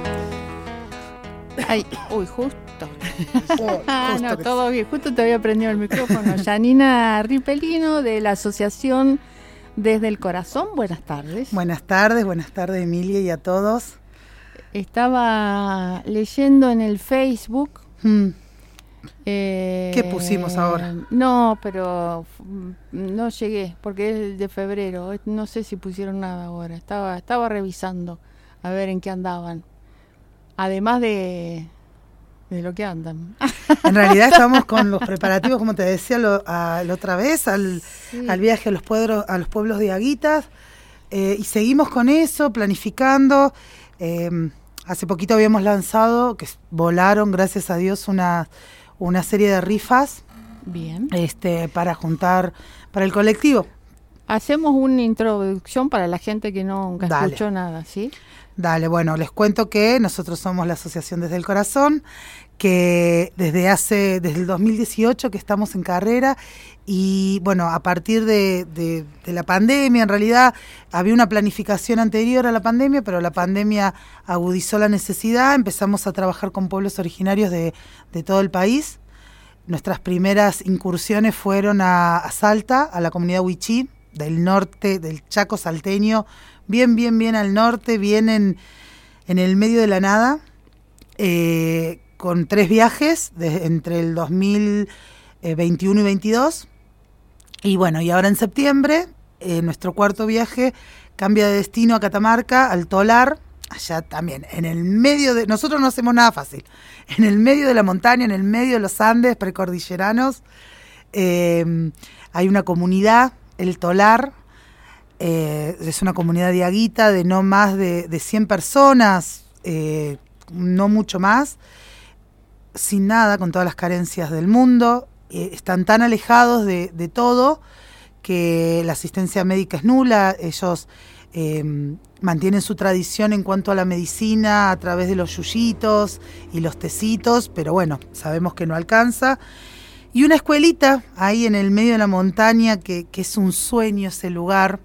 D: Ay, uy, justo. No, todo bien, justo te había prendido el micrófono. Janina Ripelino de la Asociación Desde el Corazón, buenas tardes.
Y: Buenas tardes Emilia y a todos.
D: Estaba leyendo en el Facebook.
Y: ¿Qué pusimos ahora?
D: No, pero no llegué, porque es el de febrero. No sé si pusieron nada ahora. Estaba revisando a ver en qué andaban. Además de lo que andan.
Y: En realidad estamos con los preparativos, como te decía la otra vez, al viaje a los pueblos de Aguitas. Y seguimos con eso, planificando. Hace poquito habíamos lanzado, que volaron, gracias a Dios, una serie de rifas.
D: Bien.
Y: Para juntar para el colectivo.
D: Hacemos una introducción para la gente que nunca escuchó nada, ¿sí?
Y: Dale, bueno, les cuento que nosotros somos la Asociación Desde el Corazón, que desde el 2018 que estamos en carrera, y bueno, a partir de la pandemia, en realidad había una planificación anterior a la pandemia, pero la pandemia agudizó la necesidad, empezamos a trabajar con pueblos originarios de todo el país. Nuestras primeras incursiones fueron a Salta, a la comunidad Huichí, del norte, del Chaco salteño, bien al norte, bien en el medio de la nada, con 3 viajes entre el 2021 y 22. Y bueno, y ahora en septiembre, nuestro 4º viaje cambia de destino a Catamarca, al Tolar, allá también, en el medio de... Nosotros no hacemos nada fácil. En el medio de la montaña, en el medio de los Andes precordilleranos, hay una comunidad, el Tolar, es una comunidad diaguita de no más de 100 personas, no mucho más, sin nada, con todas las carencias del mundo. Están tan alejados de todo que la asistencia médica es nula. Ellos mantienen su tradición en cuanto a la medicina a través de los yuyitos y los tecitos, pero bueno, sabemos que no alcanza. Y una escuelita ahí en el medio de la montaña que es un sueño ese lugar,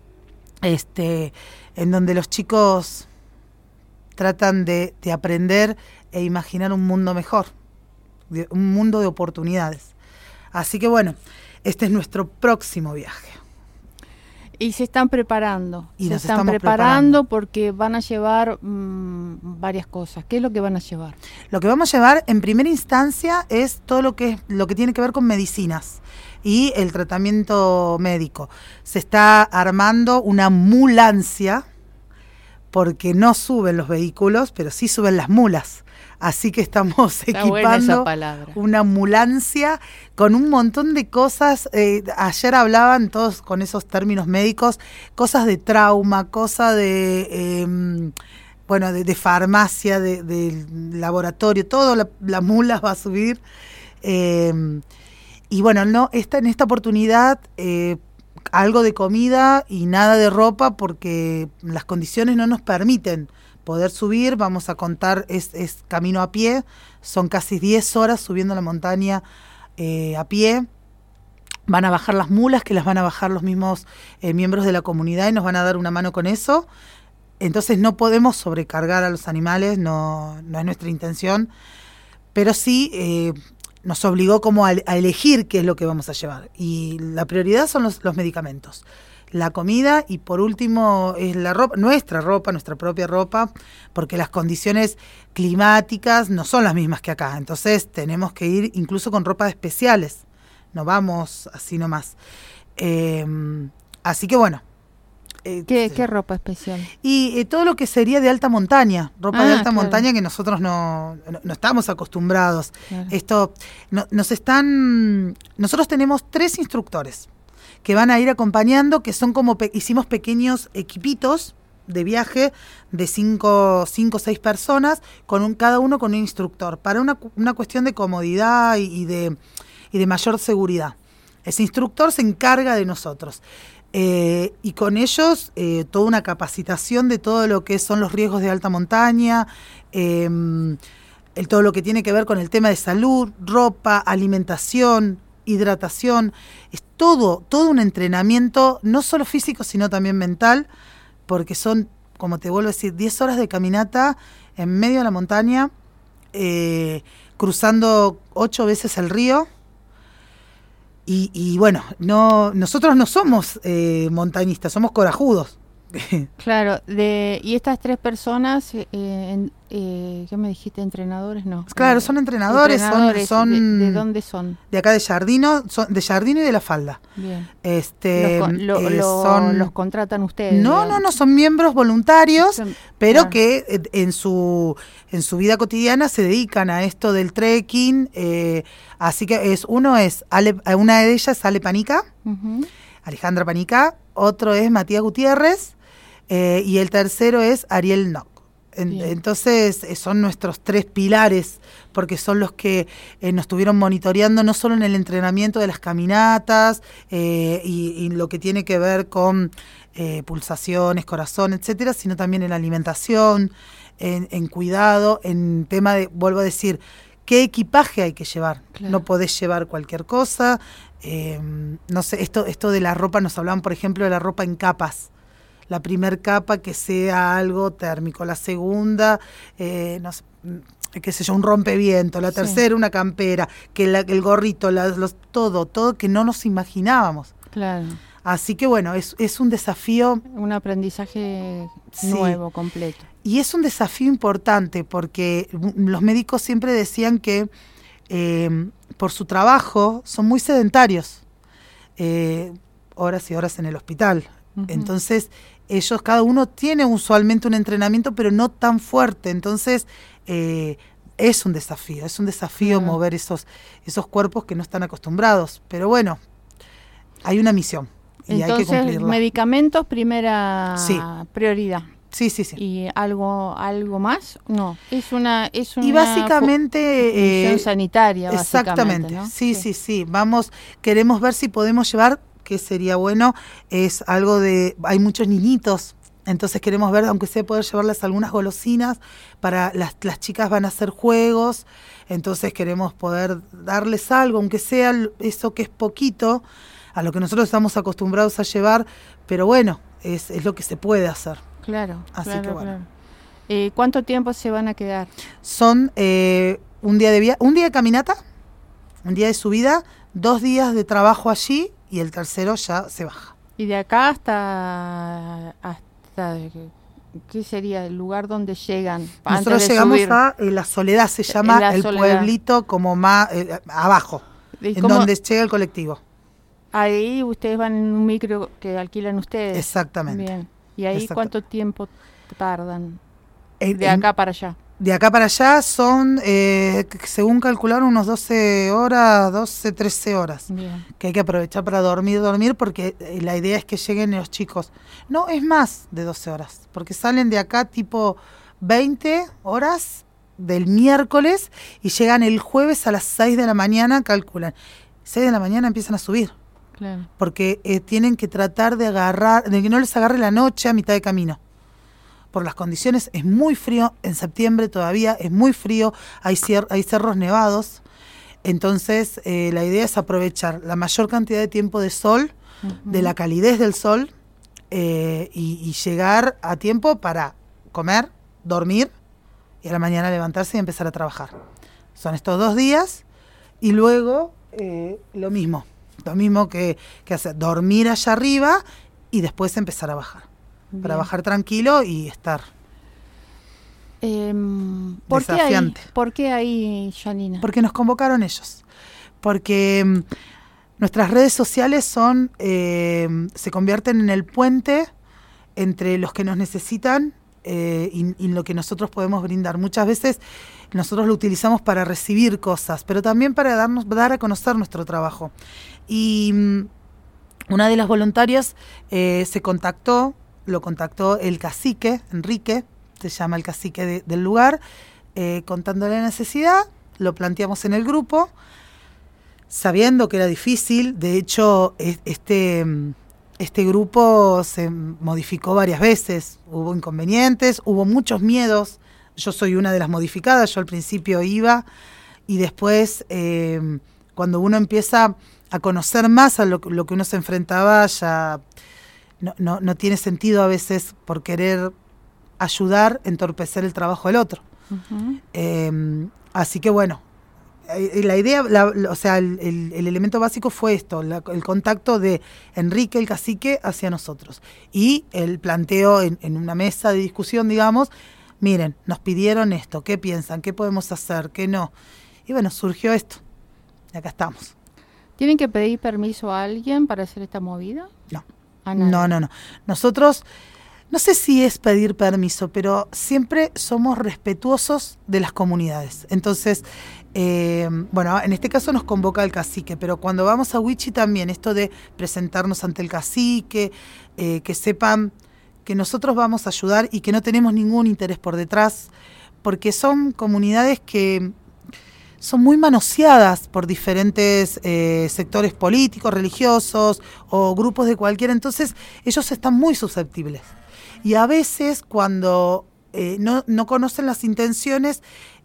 Y: en donde los chicos tratan de aprender e imaginar un mundo mejor, un mundo de oportunidades. Así que bueno, este es nuestro próximo viaje.
D: Y se están preparando.
Y: Y
D: se
Y: nos
D: están
Y: estamos
D: preparando porque van a llevar varias cosas. ¿Qué es lo que van a llevar?
Y: Lo que vamos a llevar en primera instancia es todo lo que tiene que ver con medicinas y el tratamiento médico. Se está armando una ambulancia, porque no suben los vehículos, pero sí suben las mulas. Así que estamos equipando una ambulancia con un montón de cosas. Ayer hablaban todos con esos términos médicos, cosas de trauma, cosas de farmacia, de laboratorio, todo la mula va a subir. Y bueno, en esta oportunidad algo de comida y nada de ropa, porque las condiciones no nos permiten poder subir. Vamos a contar, es camino a pie, son casi 10 horas subiendo la montaña a pie. Van a bajar las mulas, que las van a bajar los mismos miembros de la comunidad y nos van a dar una mano con eso. Entonces no podemos sobrecargar a los animales, no es nuestra intención, pero sí nos obligó como a elegir qué es lo que vamos a llevar. Y la prioridad son los medicamentos, la comida, y por último es la ropa, nuestra propia ropa, porque las condiciones climáticas no son las mismas que acá. Entonces tenemos que ir incluso con ropas especiales, no vamos así nomás. Así que bueno.
D: ¿Qué ropa especial?
Y: Y todo lo que sería de alta montaña, ropa de alta montaña, que nosotros no estamos acostumbrados. Claro. Nosotros tenemos 3 instructores que van a ir acompañando, que son como hicimos pequeños equipitos de viaje de 5 o 6 personas, cada uno con un instructor, para una cuestión de comodidad y de mayor seguridad. Ese instructor se encarga de nosotros. Y con ellos toda una capacitación de todo lo que son los riesgos de alta montaña, todo lo que tiene que ver con el tema de salud, ropa, alimentación, hidratación. Es todo un entrenamiento, no solo físico, sino también mental, porque son, como te vuelvo a decir, 10 horas de caminata en medio de la montaña, cruzando 8 veces el río. Y bueno, nosotros no somos montañistas, somos corajudos.
D: Claro, y estas 3 personas, ¿qué me dijiste? ¿Entrenadores? No.
Y: Claro, son entrenadores. Son
D: ¿De dónde son?
Y: De acá de Jardino, de Jardino y de La Falda.
D: Bien.
Y: Son
D: ¿Los contratan ustedes?
Y: No, son miembros voluntarios, pero que en su vida cotidiana se dedican a esto del trekking. Así que una de ellas es Ale Panica, Alejandra Panica, otro es Matías Gutiérrez, y el tercero es Ariel Nock. Entonces son nuestros 3 pilares, porque son los que nos estuvieron monitoreando no solo en el entrenamiento de las caminatas y lo que tiene que ver con pulsaciones, corazón, etcétera, sino también en la alimentación, en cuidado, en tema de, vuelvo a decir, qué equipaje hay que llevar.
D: Claro.
Y: No podés llevar cualquier cosa. No sé, esto de la ropa, nos hablaban, por ejemplo, de la ropa en capas. La primer capa que sea algo térmico, la segunda, no sé, qué sé yo, un rompeviento, la tercera una campera, que el gorrito, todo que no nos imaginábamos.
D: Claro.
Y: Así que bueno, es un desafío.
D: Un aprendizaje nuevo, completo.
Y: Y es un desafío importante porque los médicos siempre decían que por su trabajo son muy sedentarios, horas y horas en el hospital. Uh-huh. Entonces ellos, cada uno tiene usualmente un entrenamiento, pero no tan fuerte. Entonces es un desafío mover esos cuerpos que no están acostumbrados. Pero bueno, hay una misión y hay que cumplirla.
D: Medicamentos, primera prioridad.
Y: Sí.
D: ¿Y algo más? No, es una
Y: y básicamente
D: función sanitaria,
Y: exactamente,
D: ¿no?
Y: Sí. Queremos ver si podemos llevar, que sería bueno, es algo de, hay muchos niñitos, entonces queremos ver, aunque sea poder llevarles algunas golosinas, para las chicas van a hacer juegos, entonces queremos poder darles algo, aunque sea eso que es poquito, a lo que nosotros estamos acostumbrados a llevar, pero bueno, es lo que se puede hacer.
D: Claro,
Y: así que bueno.
D: ¿Cuánto tiempo se van a quedar?
Y: Son un día de caminata, un día de subida, 2 días de trabajo allí y el tercero ya se baja.
D: ¿Y de acá hasta qué sería el lugar donde llegan?
Y: Nosotros llegamos a La Soledad, se llama el pueblito como más abajo, en donde llega el colectivo.
D: Ahí ustedes van en un micro que alquilan ustedes.
Y: Exactamente.
D: Bien. ¿Y ahí cuánto tiempo tardan de acá para allá?
Y: De acá para allá son, según calcularon, unos 12, 13 horas.
D: Bien.
Y: Que hay que aprovechar para dormir, porque la idea es que lleguen los chicos. No, es más de 12 horas, porque salen de acá tipo 20 horas del miércoles y llegan el jueves a las 6 de la mañana, calculan. 6 de la mañana empiezan a subir.
D: Claro.
Y: Porque tienen que tratar de que no les agarre la noche a mitad de camino. Por las condiciones, es muy frío, en septiembre todavía es muy frío, hay cerros nevados, entonces la idea es aprovechar la mayor cantidad de tiempo de sol, de la calidez del sol, y llegar a tiempo para comer, dormir, y a la mañana levantarse y empezar a trabajar. Son estos 2 días, y luego lo mismo que hacer, dormir allá arriba y después empezar a bajar. Bien. Para bajar tranquilo y estar desafiante.
D: ¿Por qué ahí, Janina?
Y: Porque nos convocaron ellos. Porque nuestras redes sociales se convierten en el puente entre los que nos necesitan y lo que nosotros podemos brindar. Muchas veces nosotros lo utilizamos para recibir cosas, pero también para dar a conocer nuestro trabajo. Y una de las voluntarias lo contactó el cacique, Enrique, se llama el cacique del lugar, contándole la necesidad, lo planteamos en el grupo, sabiendo que era difícil. De hecho, este grupo se modificó varias veces, hubo inconvenientes, hubo muchos miedos. Yo soy una de las modificadas, yo al principio iba y después cuando uno empieza a conocer más a lo que uno se enfrentaba, ya no tiene sentido a veces, por querer ayudar, entorpecer el trabajo del otro. Uh-huh. Así que bueno, la idea, el elemento básico fue esto, el contacto de Enrique, el cacique, hacia nosotros. Y el planteo en una mesa de discusión, digamos, miren, nos pidieron esto, ¿qué piensan? ¿Qué podemos hacer? ¿Qué no? Y bueno, surgió esto. Y acá estamos.
D: ¿Tienen que pedir permiso a alguien para hacer esta movida?
Y: No. No. Nosotros, no sé si es pedir permiso, pero siempre somos respetuosos de las comunidades. Entonces, en este caso nos convoca el cacique, pero cuando vamos a Huichi también, esto de presentarnos ante el cacique, que sepan que nosotros vamos a ayudar y que no tenemos ningún interés por detrás, porque son comunidades que son muy manoseadas por diferentes sectores políticos, religiosos o grupos de cualquiera, entonces ellos están muy susceptibles. Y a veces cuando no conocen las intenciones,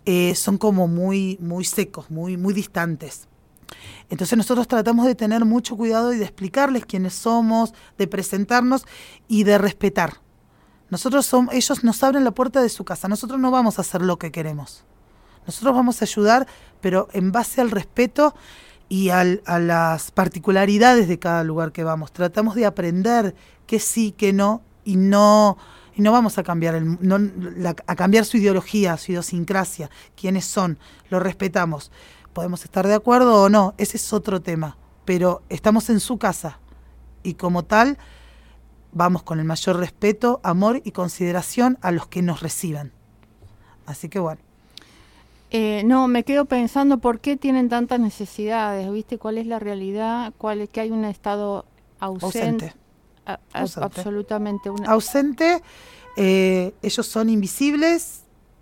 Y: son como muy secos, muy distantes. Entonces nosotros tratamos de tener mucho cuidado y de explicarles quiénes somos, de presentarnos y de respetar. Ellos nos abren la puerta de su casa, nosotros no vamos a hacer lo que queremos. Nosotros vamos a ayudar, pero en base al respeto y a las particularidades de cada lugar que vamos. Tratamos de aprender qué sí, qué no, y no vamos a cambiar a cambiar su ideología, su idiosincrasia, quiénes son, lo respetamos. Podemos estar de acuerdo o no, ese es otro tema, pero estamos en su casa y como tal vamos con el mayor respeto, amor y consideración a los que nos reciban. Así que bueno.
D: No, me quedo pensando por qué tienen tantas necesidades, ¿viste? ¿Cuál es la realidad? Que hay un Estado ausente. Absolutamente.
Y: Ausente, ellos son invisibles.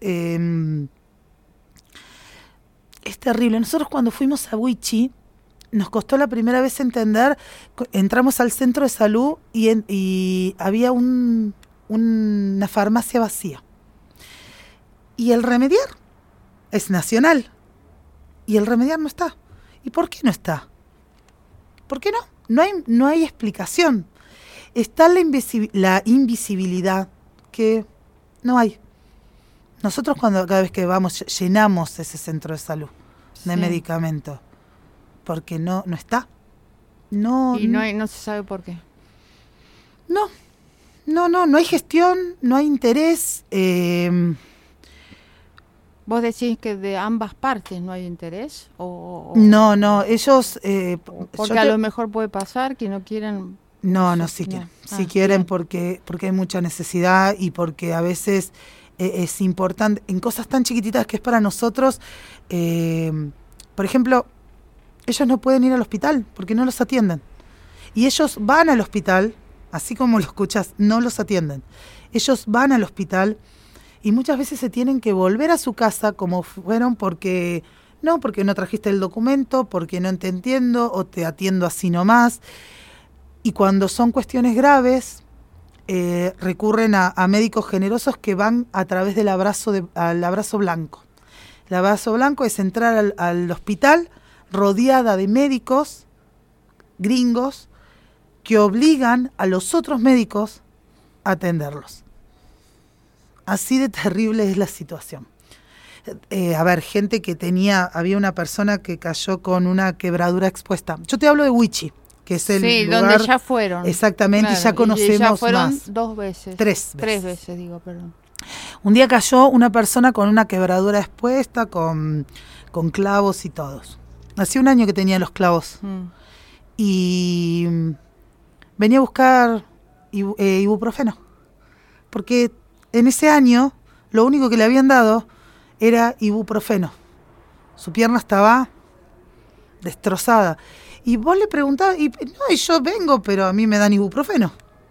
Y: Es terrible. Nosotros cuando fuimos a Huichi, nos costó la primera vez entender, entramos al centro de salud y había una farmacia vacía. Y el remediar es nacional. Y el remediar no está. ¿Y por qué no está? ¿Por qué no? No hay explicación. Está la invisibilidad que no hay. Nosotros cada vez que vamos llenamos ese centro de salud de medicamentos porque no está.
D: Y no se sabe por qué.
Y: No hay gestión, no hay interés.
D: ¿Vos decís que de ambas partes no hay interés?
Y: No, ellos...
D: porque a lo mejor puede pasar que no quieren...
Y: Sí quieren. Sí quieren porque hay mucha necesidad y porque a veces es importante, en cosas tan chiquititas que es para nosotros. Por ejemplo, ellos no pueden ir al hospital porque no los atienden. Y ellos van al hospital, así como lo escuchas, no los atienden. Ellos van al hospital y muchas veces se tienen que volver a su casa como fueron porque no trajiste el documento, porque no te entiendo o te atiendo así nomás. Y cuando son cuestiones graves, recurren a médicos generosos que van a través del al abrazo blanco. El abrazo blanco es entrar al hospital rodeada de médicos gringos que obligan a los otros médicos a atenderlos. Así de terrible es la situación. Gente que había una persona que cayó con una quebradura expuesta. Yo te hablo de Huichi, que es el lugar
D: donde ya fueron.
Y: Exactamente, claro, y ya conocemos
D: ya fueron
Y: más.
D: 2 veces.
Y: 3
D: veces, digo, perdón.
Y: Un día cayó una persona con una quebradura expuesta, con clavos y todos. Hacía 1 año que tenía los clavos. Y venía a buscar ibuprofeno. Porque en ese año lo único que le habían dado era ibuprofeno. Su pierna estaba destrozada. Y vos le preguntabas, y yo vengo, pero a mí me dan ibuprofeno.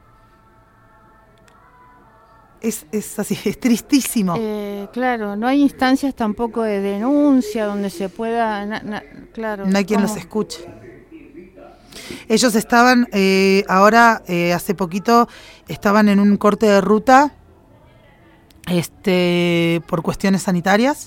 Y: Es así, es tristísimo.
D: Claro, no hay instancias tampoco de denuncia donde se pueda... claro.
Y: No hay quien los escuche. Ellos estaban, hace poquito, estaban en un corte de ruta por cuestiones sanitarias.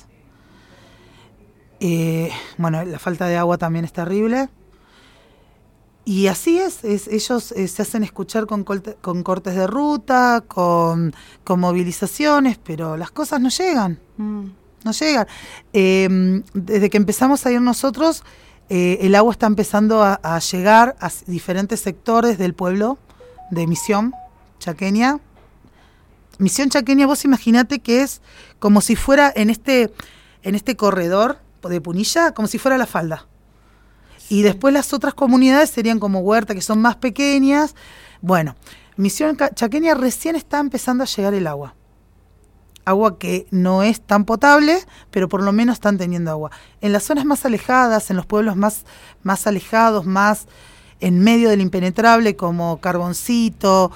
Y: La falta de agua también es terrible. Y así ellos se hacen escuchar con cortes de ruta, con movilizaciones, pero las cosas no llegan. No llegan. Desde que empezamos a ir nosotros, el agua está empezando a llegar a diferentes sectores del pueblo de Misión Chaqueña. Misión Chaqueña, vos imaginate que es como si fuera en este corredor de Punilla, como si fuera La Falda. Y después las otras comunidades serían como Huerta, que son más pequeñas. Bueno, Misión Chaqueña recién está empezando a llegar el agua. Agua que no es tan potable, pero por lo menos están teniendo agua. En las zonas más alejadas, en los pueblos más alejados, más en medio del impenetrable, como Carboncito,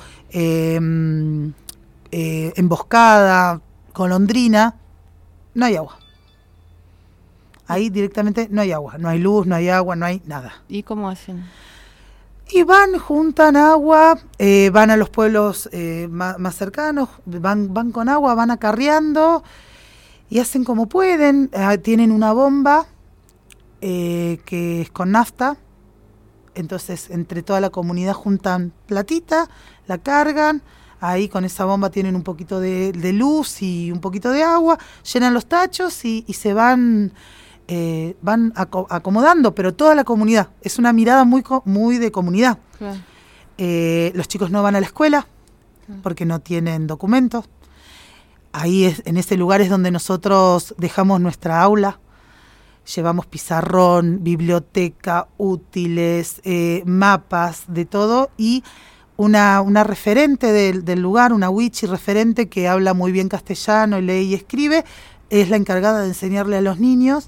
Y: Emboscada, Golondrina, no hay agua. Ahí directamente no hay agua, no hay luz, no hay agua, no hay nada.
D: ¿Y cómo hacen?
Y: Y juntan agua, van a los pueblos más cercanos, van con agua, van acarreando y hacen como pueden. Tienen una bomba que es con nafta, entonces entre toda la comunidad juntan platita, la cargan, ahí con esa bomba tienen un poquito de luz y un poquito de agua, llenan los tachos y se van acomodando, pero toda la comunidad, es una mirada muy de comunidad. Claro. Los chicos no van a la escuela porque no tienen documentos. Ahí en ese lugar es donde nosotros dejamos nuestra aula. Llevamos pizarrón, biblioteca, útiles, mapas, de todo, y una referente del lugar, una wichi referente que habla muy bien castellano, lee y escribe, es la encargada de enseñarle a los niños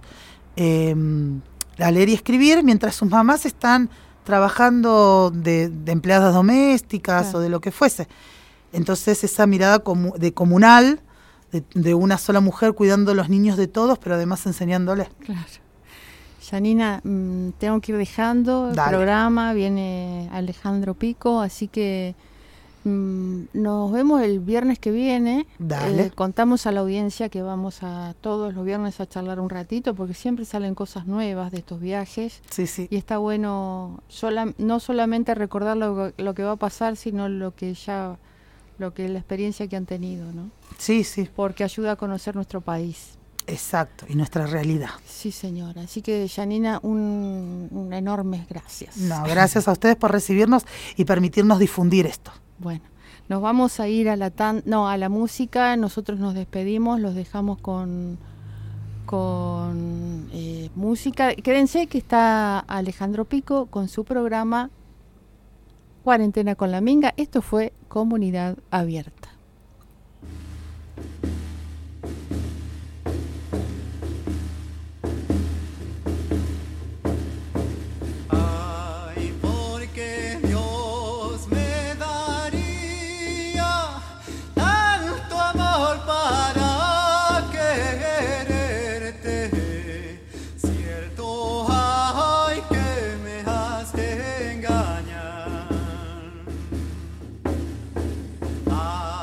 Y: a leer y escribir, mientras sus mamás están trabajando de empleadas domésticas, claro, o de lo que fuese. Entonces esa mirada comunal, de una sola mujer cuidando a los niños de todos, pero además enseñándoles.
D: Claro. Janina, tengo que ir dejando el programa, viene Alejandro Pico, así que nos vemos el viernes que viene. Contamos a la audiencia que vamos a todos los viernes a charlar un ratito, porque siempre salen cosas nuevas de estos viajes.
Y: Sí, sí.
D: Y está bueno no solamente recordar lo que va a pasar, sino la experiencia que han tenido, ¿no?
Y: Sí, sí.
D: Porque ayuda a conocer nuestro país.
Y: Exacto, y nuestra realidad.
D: Sí, señora. Así que, Janina, un enorme gracias.
Y: No, gracias a ustedes por recibirnos y permitirnos difundir esto.
D: Bueno, nos vamos a ir a la música. Nosotros nos despedimos, los dejamos con música. Quédense que está Alejandro Pico con su programa Cuarentena con la Minga. Esto fue Comunidad Abierta.
C: Ay, porque Dios me daría tanto amor para quererte. Cierto hay que me has de engañar.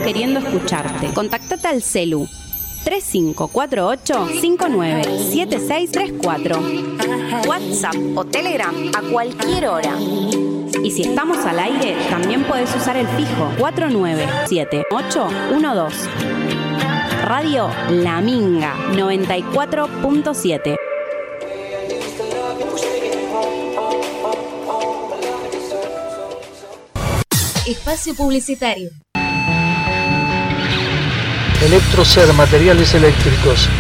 R: queriendo escucharte. Contactate al celu 3548-597634. WhatsApp o Telegram a cualquier hora. Y si estamos al aire, también podés usar el fijo 497812. Radio La Minga 94.7.
H: Espacio publicitario.
B: Electrocer, materiales eléctricos.